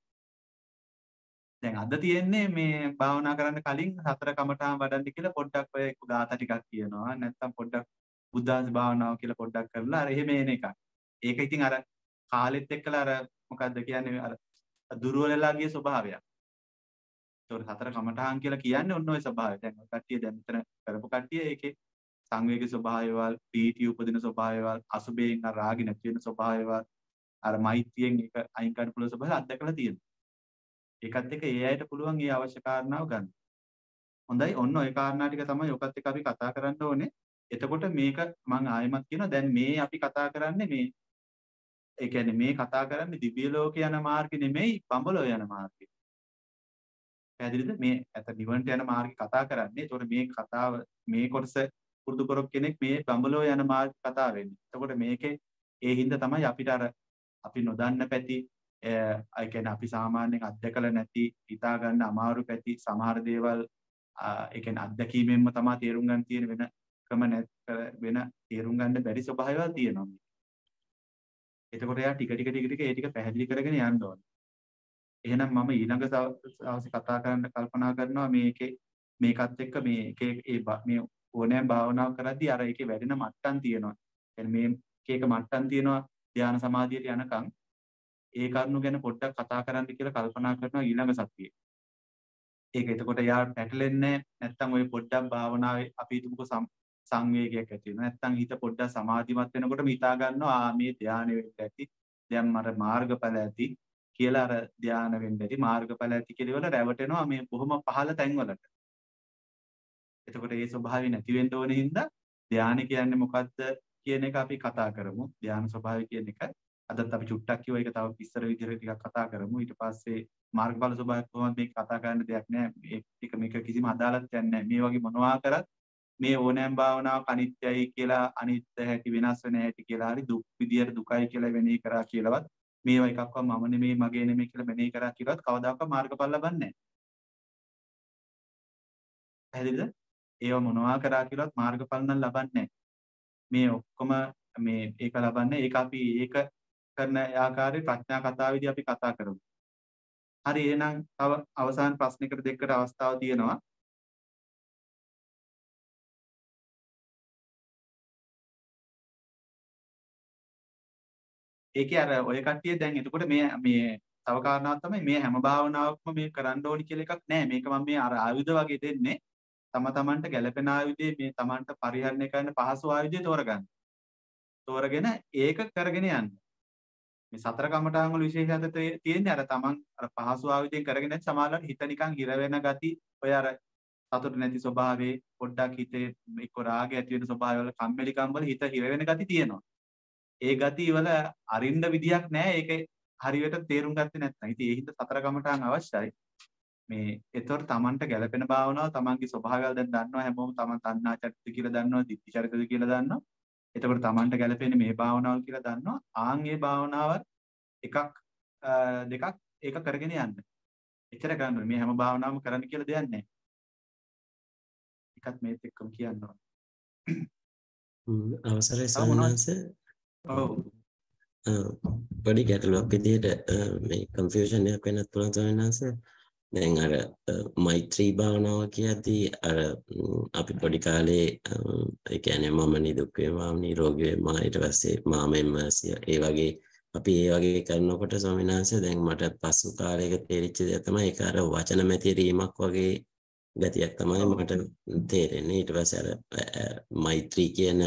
Speaker 2: දැන් අද තියෙන්නේ මේ භාවනා කරන්න කලින් සතර කමඨාන් වඩන්න කියලා පොඩ්ඩක් ඔය ගාථා ටිකක් කියනවා. නැත්නම් පොඩ්ඩක් බුද්ධාංශ භාවනාව කියලා පොඩ්ඩක් කරලා අර එහෙම එන එකක්. ඒක ඉතින් අර කාලෙත් එක්කලා අර මොකද්ද කියන්නේ අර දුර්වල වෙලා ගිය ස්වභාවයක්. ඒතකොට සතර කමඨාන් කියලා කියන්නේ ඔන්න ඔය ස්වභාවය. දැන් ඔය කට්ටිය දැන් මෙතන කරපු කට්ටිය ඒකේ සංවේග ස්වභාවයවල්, පීටි උපදින ස්වභාවයවල්, අසුබයෙන් අර රාගි නැති වෙන ස්වභාවයවල්, අර මෛත්‍රියෙන් ඒක අයින් කරන්න පුළුවන් ස්වභාවය අත්දැකලා තියෙනවා. ඒකත් එක්ක ඒ අයට පුළුවන් ඒ අවශ්‍ය කාරණාව ගන්න. හොඳයි ඔන්න ඔය කාරණා ටික තමයි ඔකත් එක්ක අපි කතා කරන්න ඕනේ. එතකොට මේක මම ආයෙමත් කියනවා දැන් මේ අපි කතා කරන්නේ මේ ඒ කියන්නේ මේ කතා කරන්නේ දිව්‍ය ලෝක යන මාර්ගෙ නෙමෙයි බඹලෝ යන මාර්ගෙ. පැහැදිලිද? මේ ඇත නිවන්ට යන මාර්ගෙ කතා කරන්නේ. ඒතකොට මේ කතාව මේ කොටස පුරුදු කරොක් කෙනෙක් මේ බඹලෝ යන මාර්ග කතා වෙන්නේ. එතකොට මේකේ ඒ හින්දා තමයි අපිට අර අපි නොදන්න පැති ඒ කියන්නේ අපි සාමාන්‍යයෙන් අත්දකලා නැති හිතා ගන්න අමාරු පැති සමහර දේවල් ඒ කියන්නේ අත්දැකීමෙන්ම තමයි තේරුම් ගන්න තියෙන වෙන ක්‍රම නැත් වෙන තේරුම් ගන්න බැරි ස්වභාවයල් තියෙනවා. එතකොට එයා ටික ටික ටික ටික ඒ ටික පැහැදිලි කරගෙන යන්න ඕනේ. එහෙනම් මම ඊළඟ දවසේ කතා කරන්න කල්පනා කරනවා මේකේ මේකත් එක්ක මේ එකේ මේ ඕනෑම භාවනාවක් කරද්දී අර ඒකේ වැඩෙන මට්ටම් තියෙනවා. يعني මේ එක මට්ටම් තියෙනවා ධ්‍යාන සමාධියට යනකම් ඒ කරුණු ගැන පොඩ්ඩක් කතා කරන්න කියලා කල්පනා කරනවා ඊළඟ සතියේ. ඒක එතකොට යා පැටලෙන්නේ නැත්නම් ওই පොඩ්ඩක් භාවනාවේ අපි හිතමුකෝ සංවේගයක් ඇති වෙනවා. නැත්නම් හිත පොඩ්ඩක් සමාධිමත් වෙනකොටම හිතා ගන්නවා ආ මේ ධානය වෙන්න ඇති. දැන් මට මාර්ගඵල ඇති කියලා අර ධානය වෙන්න ඇති මාර්ගඵල ඇති කියලා වල රැවටෙනවා මේ බොහොම පහළ තැන්වලට. එතකොට ඒ ස්වභාවය නැති වෙන්න ඕන හින්දා ධානය කියන්නේ මොකද්ද කියන එක අපි කතා කරමු. ධාන ස්වභාවය කියන එක අදත් අපි චුට්ටක් කිව්වා ඒක තව ඉස්සර විදිහට ටිකක් කතා කරමු. ඊට පස්සේ මාර්ගඵල ස්වභාවය කොහොමද මේක කතා කරන්න දෙයක් නෑ. මේක මේක කිසිම අදාළත්වයක් නෑ. මේ වගේ මොනවා කරත් මේ ඕනෑම භාවනාවක් අනිත්‍යයි කියලා අනිත්‍ය හැටි වෙනස් වෙන හැටි කියලා හරි දුක් විදියට දුකයි කියලා වෙනෙහි කරා කියලාවත් මේවා එකක්වත් මම නෙමෙයි මගේ නෙමෙයි කියලා මෙනෙහි කරා කියලාවත් කවදාකවත් මාර්ගඵල ලබන්නේ නෑ. පැහැදිලිද? ඒව මොනවා කරා කියලාවත් මාර්ගඵල නම් ලබන්නේ නෑ. මේ ඔක්කොම මේ ඒක ලබන්නේ ඒක අපි ඒක කරන ආකාරයේ ප්‍රඥා කතාවේදී අපි කතා කරමු. හරි එහෙනම් තව අවසාන ප්‍රශ්නයකට දෙකකට අවස්ථාව තියෙනවා. ඒකේ අර ඔය කට්ටිය දැන් එතකොට මේ මේ තව කාරණාවක් තමයි මේ හැම භාවනාවක්ම මේ කරන්න ඕනි කියලා එකක් නෑ. මේක මම මේ අර ආයුධ වගේ දෙන්නේ. තම තමන්ට ගැළපෙන ආයුධය මේ තමන්ට පරිහරණය කරන්න පහසු ආයුධය තෝරගන්න. තෝරගෙන ඒක කරගෙන යන්න. මේ සතර කමඨාන් වල විශේෂත්වය තියෙන්නේ අර තමන් අර පහසු ආයුධයෙන් කරගෙන නැත් සමානලට හිත නිකන් හිර වෙන ගති ඔය අර සතුට නැති ස්වභාවයේ පොඩ්ඩක් හිතේ එක්ක රාගය ඇති වෙන ස්වභාවය වල කම්මැලිකම් වල හිත හිර වෙන ගති තියෙනවා. ඒ ගති වල අරින්න විදියක් නැහැ. ඒක හරියට තේරුම් ගත්තේ නැත්නම්. ඉතින් ඒ හින්දා සතර කමඨාන් අවශ්‍යයි. මේ ඒතකොට තමන්ට ගැළපෙන භාවනාව තමන්ගේ ස්වභාවයල් දැන් දන්නවා හැමෝම තමන් තණ්හා චරිත කියලා දන්නවා, ditthi චරිතද කියලා දන්නවා. එතකොට තමන්ට ගැළපෙන්නේ මේ භාවනාවල් කියලා දන්නවා. ආන් ඒ භාවනාවල් එකක් දෙකක් ඒක කරගෙන යන්න. එච්චර ගන්න ඕනේ. මේ හැම භාවනාවම කරන්න කියලා දෙයක් නැහැ. එකත් මේත් එක්කම කියන්න ඕනේ.
Speaker 1: අවසරයි සෝමනංශ.
Speaker 2: ඔව්.
Speaker 1: පොඩි ගැටලුවක් විදිහට මේ කන්ෆියුෂන් එකක් වෙන්නත් පුළුවන් සෝමනංශ. දැන් අර මෛත්‍රී භාවනාව කියද්දී අර අපි පොඩි කාලේ ඒ කියන්නේ මම නිදුක් වේවා නිරෝගී වේවා ඊට පස්සේ මාමෙන්ම ඒ වගේ අපි ඒ වගේ කරනකොට ස්වාමීන් වහන්සේ දැන් මට පසු කාලයක තේරිච්ච දේ තමයි ඒක අර වචන මැතිරීමක් වගේ ගතියක් තමයි මට තේරෙන්නේ. ඊට පස්සේ අර මෛත්‍රී කියන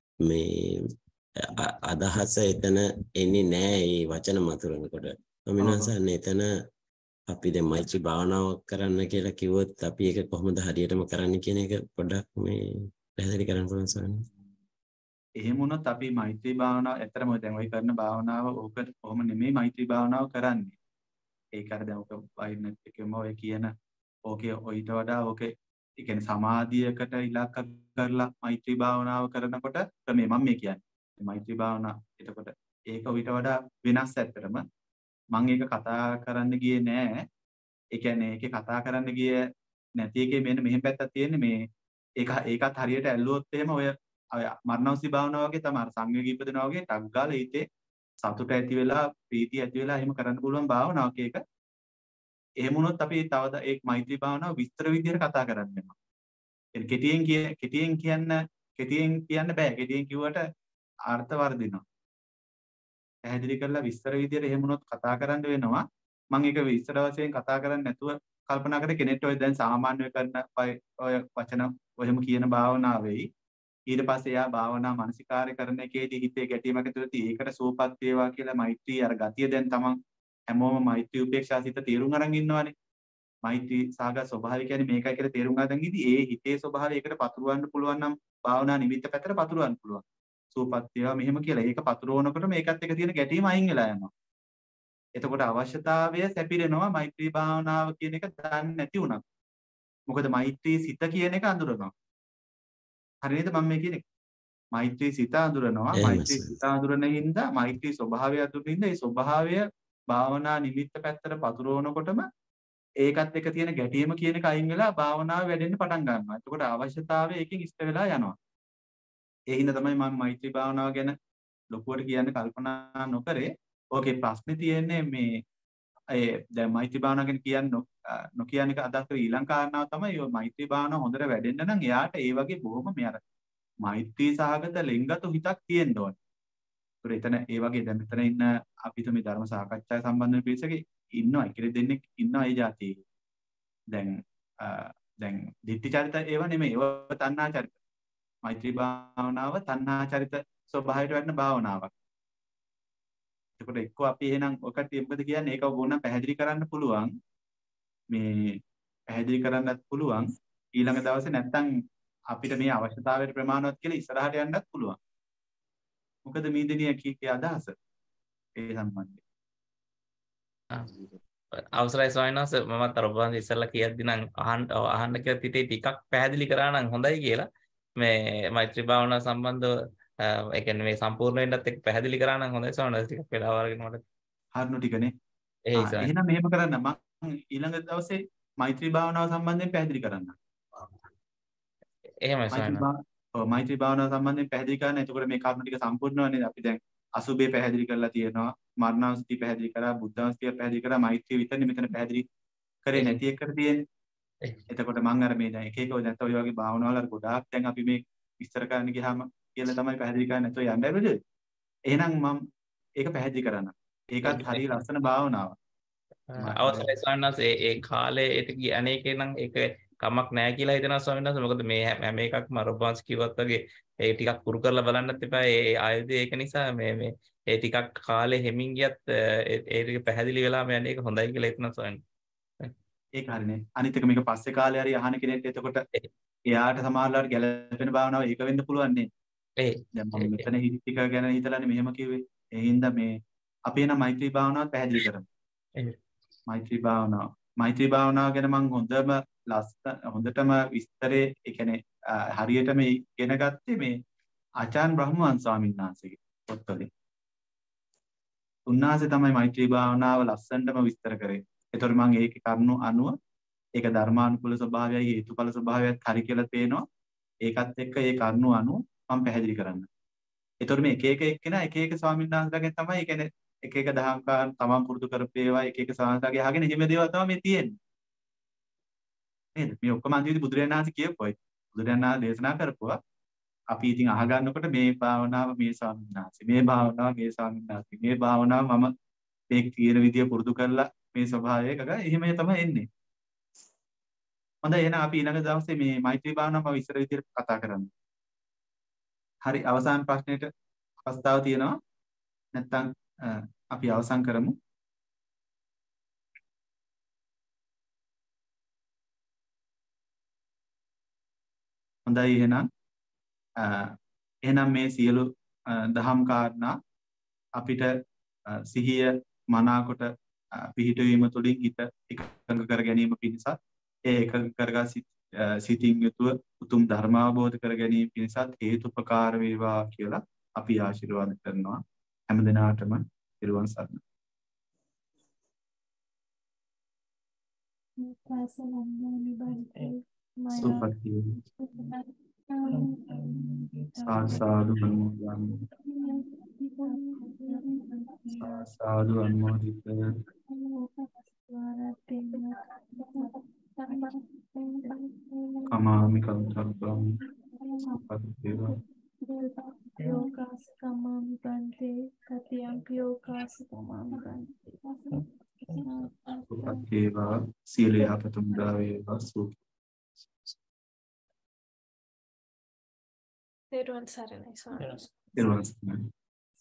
Speaker 1: මේ අදහස එතන එන්නේ නැහැ මේ වචන මතුරනකොට. ස්වාමීන් වහන්සේ එතන අපි දැන් මෛත්‍රී භාවනාව කරන්න කියලා කිව්වොත් අපි ඒක කොහොමද හරියටම කරන්න කියන එක පොඩ්ඩක් මේ පැහැදිලි කරන්න පුළුවන් ස්වාමීනි.
Speaker 2: එහෙම වුණොත් අපි මෛත්‍රී භාවනාව ඇත්තටම දැන් ඔය කරන භාවනාව ඕක කොහොම නෙමෙයි මෛත්‍රී භාවනාව කරන්නේ. ඒක අර දැන් ඔක වයින්නත් එකම ඔය කියන ඕකේ ඔයිට වඩා ඕකේ ඒ කියන්නේ සමාධියකට ඉලක්ක කරලා මෛත්‍රී භාවනාව කරනකොට ක්‍රමේ මම මේ කියන්නේ. මෛත්‍රී භාවනාව එතකොට ඒක ඔයිට වඩා වෙනස් ඇත්තටම. මම ඒක කතා කරන්න ගියේ නෑ. ඒ කියන්නේ ඒකේ කතා කරන්න ගියේ නැති එකේ මෙන්න මෙහෙම පැත්තක් තියෙන්නේ මේ ඒක ඒකත් හරියට ඇල්ලුවොත් එහෙම ඔය මරණවසී භාවනාව වගේ තමයි අර සංවේගී ඉපදෙනවා වගේ ටක් ගාලා හිතේ සතුට ඇති වෙලා ප්‍රීතිය ඇති වෙලා එහෙම කරන්න පුළුවන් භාවනාවක් ඒක. එහෙම වුණොත් අපි තවද ඒ මෛත්‍රී භාවනාව විස්තර විදිහට කතා කරන්න වෙනවා. ඒ කෙටියෙන් කිය කෙටියෙන් කියන්න කෙටියෙන් කියන්න බෑ. කෙටියෙන් කිව්වට අර්ථ වර්ධිනවා. පැහැදිලි කරලා විස්තර විදිහට එහෙම වුණොත් කතා කරන්න වෙනවා. මම ඒක විස්තර වශයෙන් කතා කරන්නේ නැතුව කල්පනා කරේ කෙනෙක්ට ඔය දැන් සාමාන්‍ය කරන ඔය වචන ඔහෙම කියන භාවනාවෙයි ඊට පස්සේ එයා භාවනා මානසිකාර්ය කරන එකේදී හිතේ ගැටීමක් ඇතිවෙති ඒකට සූපත් වේවා කියලා මෛත්‍රී අර ගතිය දැන් තමන් හැමෝම මෛත්‍රී උපේක්ෂා සිත තේරුම් අරන් ඉන්නවානේ මෛත්‍රී සාගත ස්වභාවය කියන්නේ මේකයි කියලා තේරුම් ගන්න ඉදී ඒ හිතේ ස්වභාවය ඒකට පතුරවන්න පුළුවන් නම් භාවනා නිමිත්ත පැත්තට පතුරවන්න පුළුවන් සූපත් වේවා මෙහෙම කියලා ඒක පතුරවනකොට මේකත් එක තියෙන ගැටීම අයින් වෙලා යනවා එතකොට අවශ්‍යතාවය සැපිරෙනවා මෛත්‍රී භාවනාව කියන එක දන්නේ නැති වුණා මොකද මෛත්‍රී සිත කියන එක අඳුරනවා හරිනේද මම මේ කියන්නේ මෛත්‍රී සිත අඳුරනවා මෛත්‍රී සිත අඳුරන හින්දා මෛත්‍රී ස්වභාවය අඳුරින්න හින්දා ඒ ස්වභාවය භාවනා නිමිත්ත පැත්තට පතුරවනකොටම ඒකත් එක්ක තියෙන ගැටීම කියන එක අයින් වෙලා භාවනාව වැඩෙන්න පටන් ගන්නවා. එතකොට අවශ්‍යතාවය ඒකෙන් ඉෂ්ට වෙලා යනවා. ඒ හින්දා තමයි මම මෛත්‍රී භාවනාව ගැන ලොකුවට කියන්න කල්පනා නොකරේ. ඕකේ ප්‍රශ්නේ තියෙන්නේ මේ ඒ දැන් මෛත්‍රී භාවනාව ගැන කියන්න නොකියන එක අදහස් කරේ ඊළඟ කාරණාව තමයි ඔය මෛත්‍රී භාවනාව හොඳට වැඩෙන්න නම් එයාට ඒ වගේ බොහොම මෙයාර මෛත්‍රී සහගත ලෙන්ගතු හිතක් තියෙන්න ඕනේ. ඒතර එතන ඒ වගේ දැන් මෙතන ඉන්න අපිට මේ ධර්ම සාකච්ඡාව සම්බන්ධ වෙන පිරිසකේ ඉන්නවා ඉතිරි දෙන්නෙක් ඉන්නවා ඒ જાතියේ. දැන් දැන් ditthi චරිත ඒව නෙමෙයි ඒව තණ්හා චරිත. මෛත්‍රී භාවනාව තණ්හා චරිත ස්වභාවයට වැටෙන භාවනාවක්. ඒකට එක්ක අපි එහෙනම් ඔකට මොකද කියන්නේ ඒක ඕන පැහැදිලි කරන්න පුළුවන්. මේ පැහැදිලි කරන්නත් පුළුවන් ඊළඟ දවසේ නැත්තම් අපිට මේ අවශ්‍යතාවයට ප්‍රමාණවත් කියලා ඉස්සරහට යන්නත් පුළුවන්. මොකද මේ දෙනිය කීකේ අදහස ඒ සම්බන්ධයෙන්
Speaker 4: අවසරයි ස්වාමීන් වහන්සේ මමත් අර ඔබ වහන්සේ ඉස්සෙල්ලා කියද්දි නම් අහන්න අහන්න කියලා හිතේ ටිකක් පැහැදිලි කරා නම් හොඳයි කියලා මේ මෛත්‍රී භාවනාව සම්බන්ධව ඒ කියන්නේ මේ සම්පූර්ණ වෙන්නත් එක්ක පැහැදිලි කරා නම් හොඳයි ස්වාමීන් වහන්සේ ටිකක් වෙලාව අරගෙන මට
Speaker 2: හරිනු ටිකනේ
Speaker 4: එහෙයි ස්වාමීන්
Speaker 2: එහෙනම් මෙහෙම කරන්න මම ඊළඟ දවසේ මෛත්‍රී භාවනාව සම්බන්ධයෙන් පැහැදිලි කරන්න
Speaker 4: එහෙමයි ස්වාමීන් වහන්සේ
Speaker 2: ඔව් මෛත්‍රී භාවනාව සම්බන්ධයෙන් පැහැදිලි කරන්න එතකොට මේ කරුණු ටික සම්පූර්ණ වෙන්නේ අපි දැන් අසුබේ පැහැදිලි කරලා තියෙනවා මරණාසති පැහැදිලි කරා බුද්ධාංශය පැහැදිලි කරා මෛත්‍රිය විතරනේ මෙතන පැහැදිලි කරේ නැති එකට තියෙන්නේ එතකොට මම අර මේ දැන් එක එක ඔය නැත්නම් ඔය වගේ භාවනාවල අර ගොඩාක් දැන් අපි මේ විස්තර කරන්න ගියාම කියලා තමයි පැහැදිලි කරන්නේ නැතුව යන්න බැරිද එහෙනම් මම ඒක පැහැදිලි කරන්න ඒකත් හරිය ලස්සන භාවනාවක්
Speaker 4: අවසරයි ස්වාමීන් වහන්සේ ඒ කාලේ ඒක අනේකේ නම් ඒක කමක් නැහැ කියලා හිතනවා ස්වාමීන් වහන්සේ මොකද මේ හැම එකක්ම රොබන්ස් කිව්වත් වගේ ඒ ටිකක් පුරු කරලා බලන්නත් එපා ඒ ආයුධය ඒක නිසා මේ මේ ඒ ටිකක් කාලේ හැමින් ගියත් ඒ ටික පැහැදිලි වෙලාම යන්නේ ඒක හොඳයි කියලා හිතනවා ස්වාමීන්
Speaker 2: ඒක හරිනේ අනිත් එක මේක පස්සේ කාලේ හරි අහන කෙනෙක්ට එතකොට එයාට සමහරවල්ලාට ගැළපෙන භාවනාව ඒක වෙන්න පුළුවන් නේ
Speaker 4: ඒ
Speaker 2: දැන් මම මෙතන හිතික ගැන හිතලානේ මෙහෙම කිව්වේ ඒ හින්දා මේ අපි එන මෛත්‍රී භාවනාවත් පැහැදිලි කරමු මෛත්‍රී භාවනාව මෛත්‍රී භාවනාව ගැන මම හොඳම ලස්සන හොඳටම විස්තරේ ඒ කියන්නේ හරියටම ඉගෙන ගත්තේ මේ ආචාර්ය බ්‍රහ්මවංශ ස්වාමීන් වහන්සේගේ පොත්වලින්. උන්වහන්සේ තමයි මෛත්‍රී භාවනාව ලස්සනටම විස්තර කරේ. ඒතකොට මම ඒකේ කරුණු අනුව ඒක ධර්මානුකූල ස්වභාවයයි හේතුඵල ස්වභාවයත් හරි කියලා පේනවා. ඒකත් එක්ක ඒ කරුණු අනුව මම පැහැදිලි කරන්න. ඒතකොට මේ එක එක එක්කෙනා එක එක ස්වාමීන් වහන්සේලාගෙන් තමයි ඒ කියන්නේ එක එක දහම් කාරණා තමන් පුරුදු කරපේවා එක එක සාහසගේ අහගෙන හිම දේවල් තමයි මේ තියෙන්නේ. නේද? මේ ඔක්කොම අන්තිමේදී බුදුරජාණන් වහන්සේ කියපුවයි. බුදුරජාණන් වහන්සේ දේශනා කරපුවා අපි ඉතින් අහගන්නකොට මේ භාවනාව මේ ස්වාමීන් වහන්සේ මේ භාවනාව මේ ස්වාමීන් වහන්සේ මේ භාවනාව මම මේ කියන විදිය පුරුදු කරලා මේ ස්වභාවය එකක එහෙම තමයි එන්නේ. හොඳයි එහෙනම් අපි ඊළඟ දවසේ මේ මෛත්‍රී භාවනාව මම ඉස්සර විදියට කතා කරමු. හරි අවසාන ප්‍රශ්නෙට අවස්ථාව තියෙනවා. නැත්තම් අපි අවසන් කරමු. හොඳයි එහෙනම් එහෙනම් මේ සියලු දහම් කාරණා අපිට සිහිය මනාකොට පිහිටවීම තුළින් හිත එකඟ කර ගැනීම පිණිසත් ඒ එකඟ කරගා සිතින් යුතුව උතුම් ධර්ම අවබෝධ කර ගැනීම පිණිසත් හේතුපකාර වේවා කියලා අපි ආශිර්වාද කරනවා හැම දිනාටම පිරුවන් සරණයි. සුපති සාසාදු සාසාදු අනුමෝදිත කමාමි කම්සබ්බං සුපති
Speaker 5: යෝගාස කමාමි බන්තේ කතියම් යෝගාස කමාමි බන්තේ
Speaker 2: සුපතිවා සියලු යහපත මුදා වේවා සුඛ
Speaker 5: තෙරුවන් සරණයි ස්වාමීනි.
Speaker 2: තෙරුවන් සරණයි.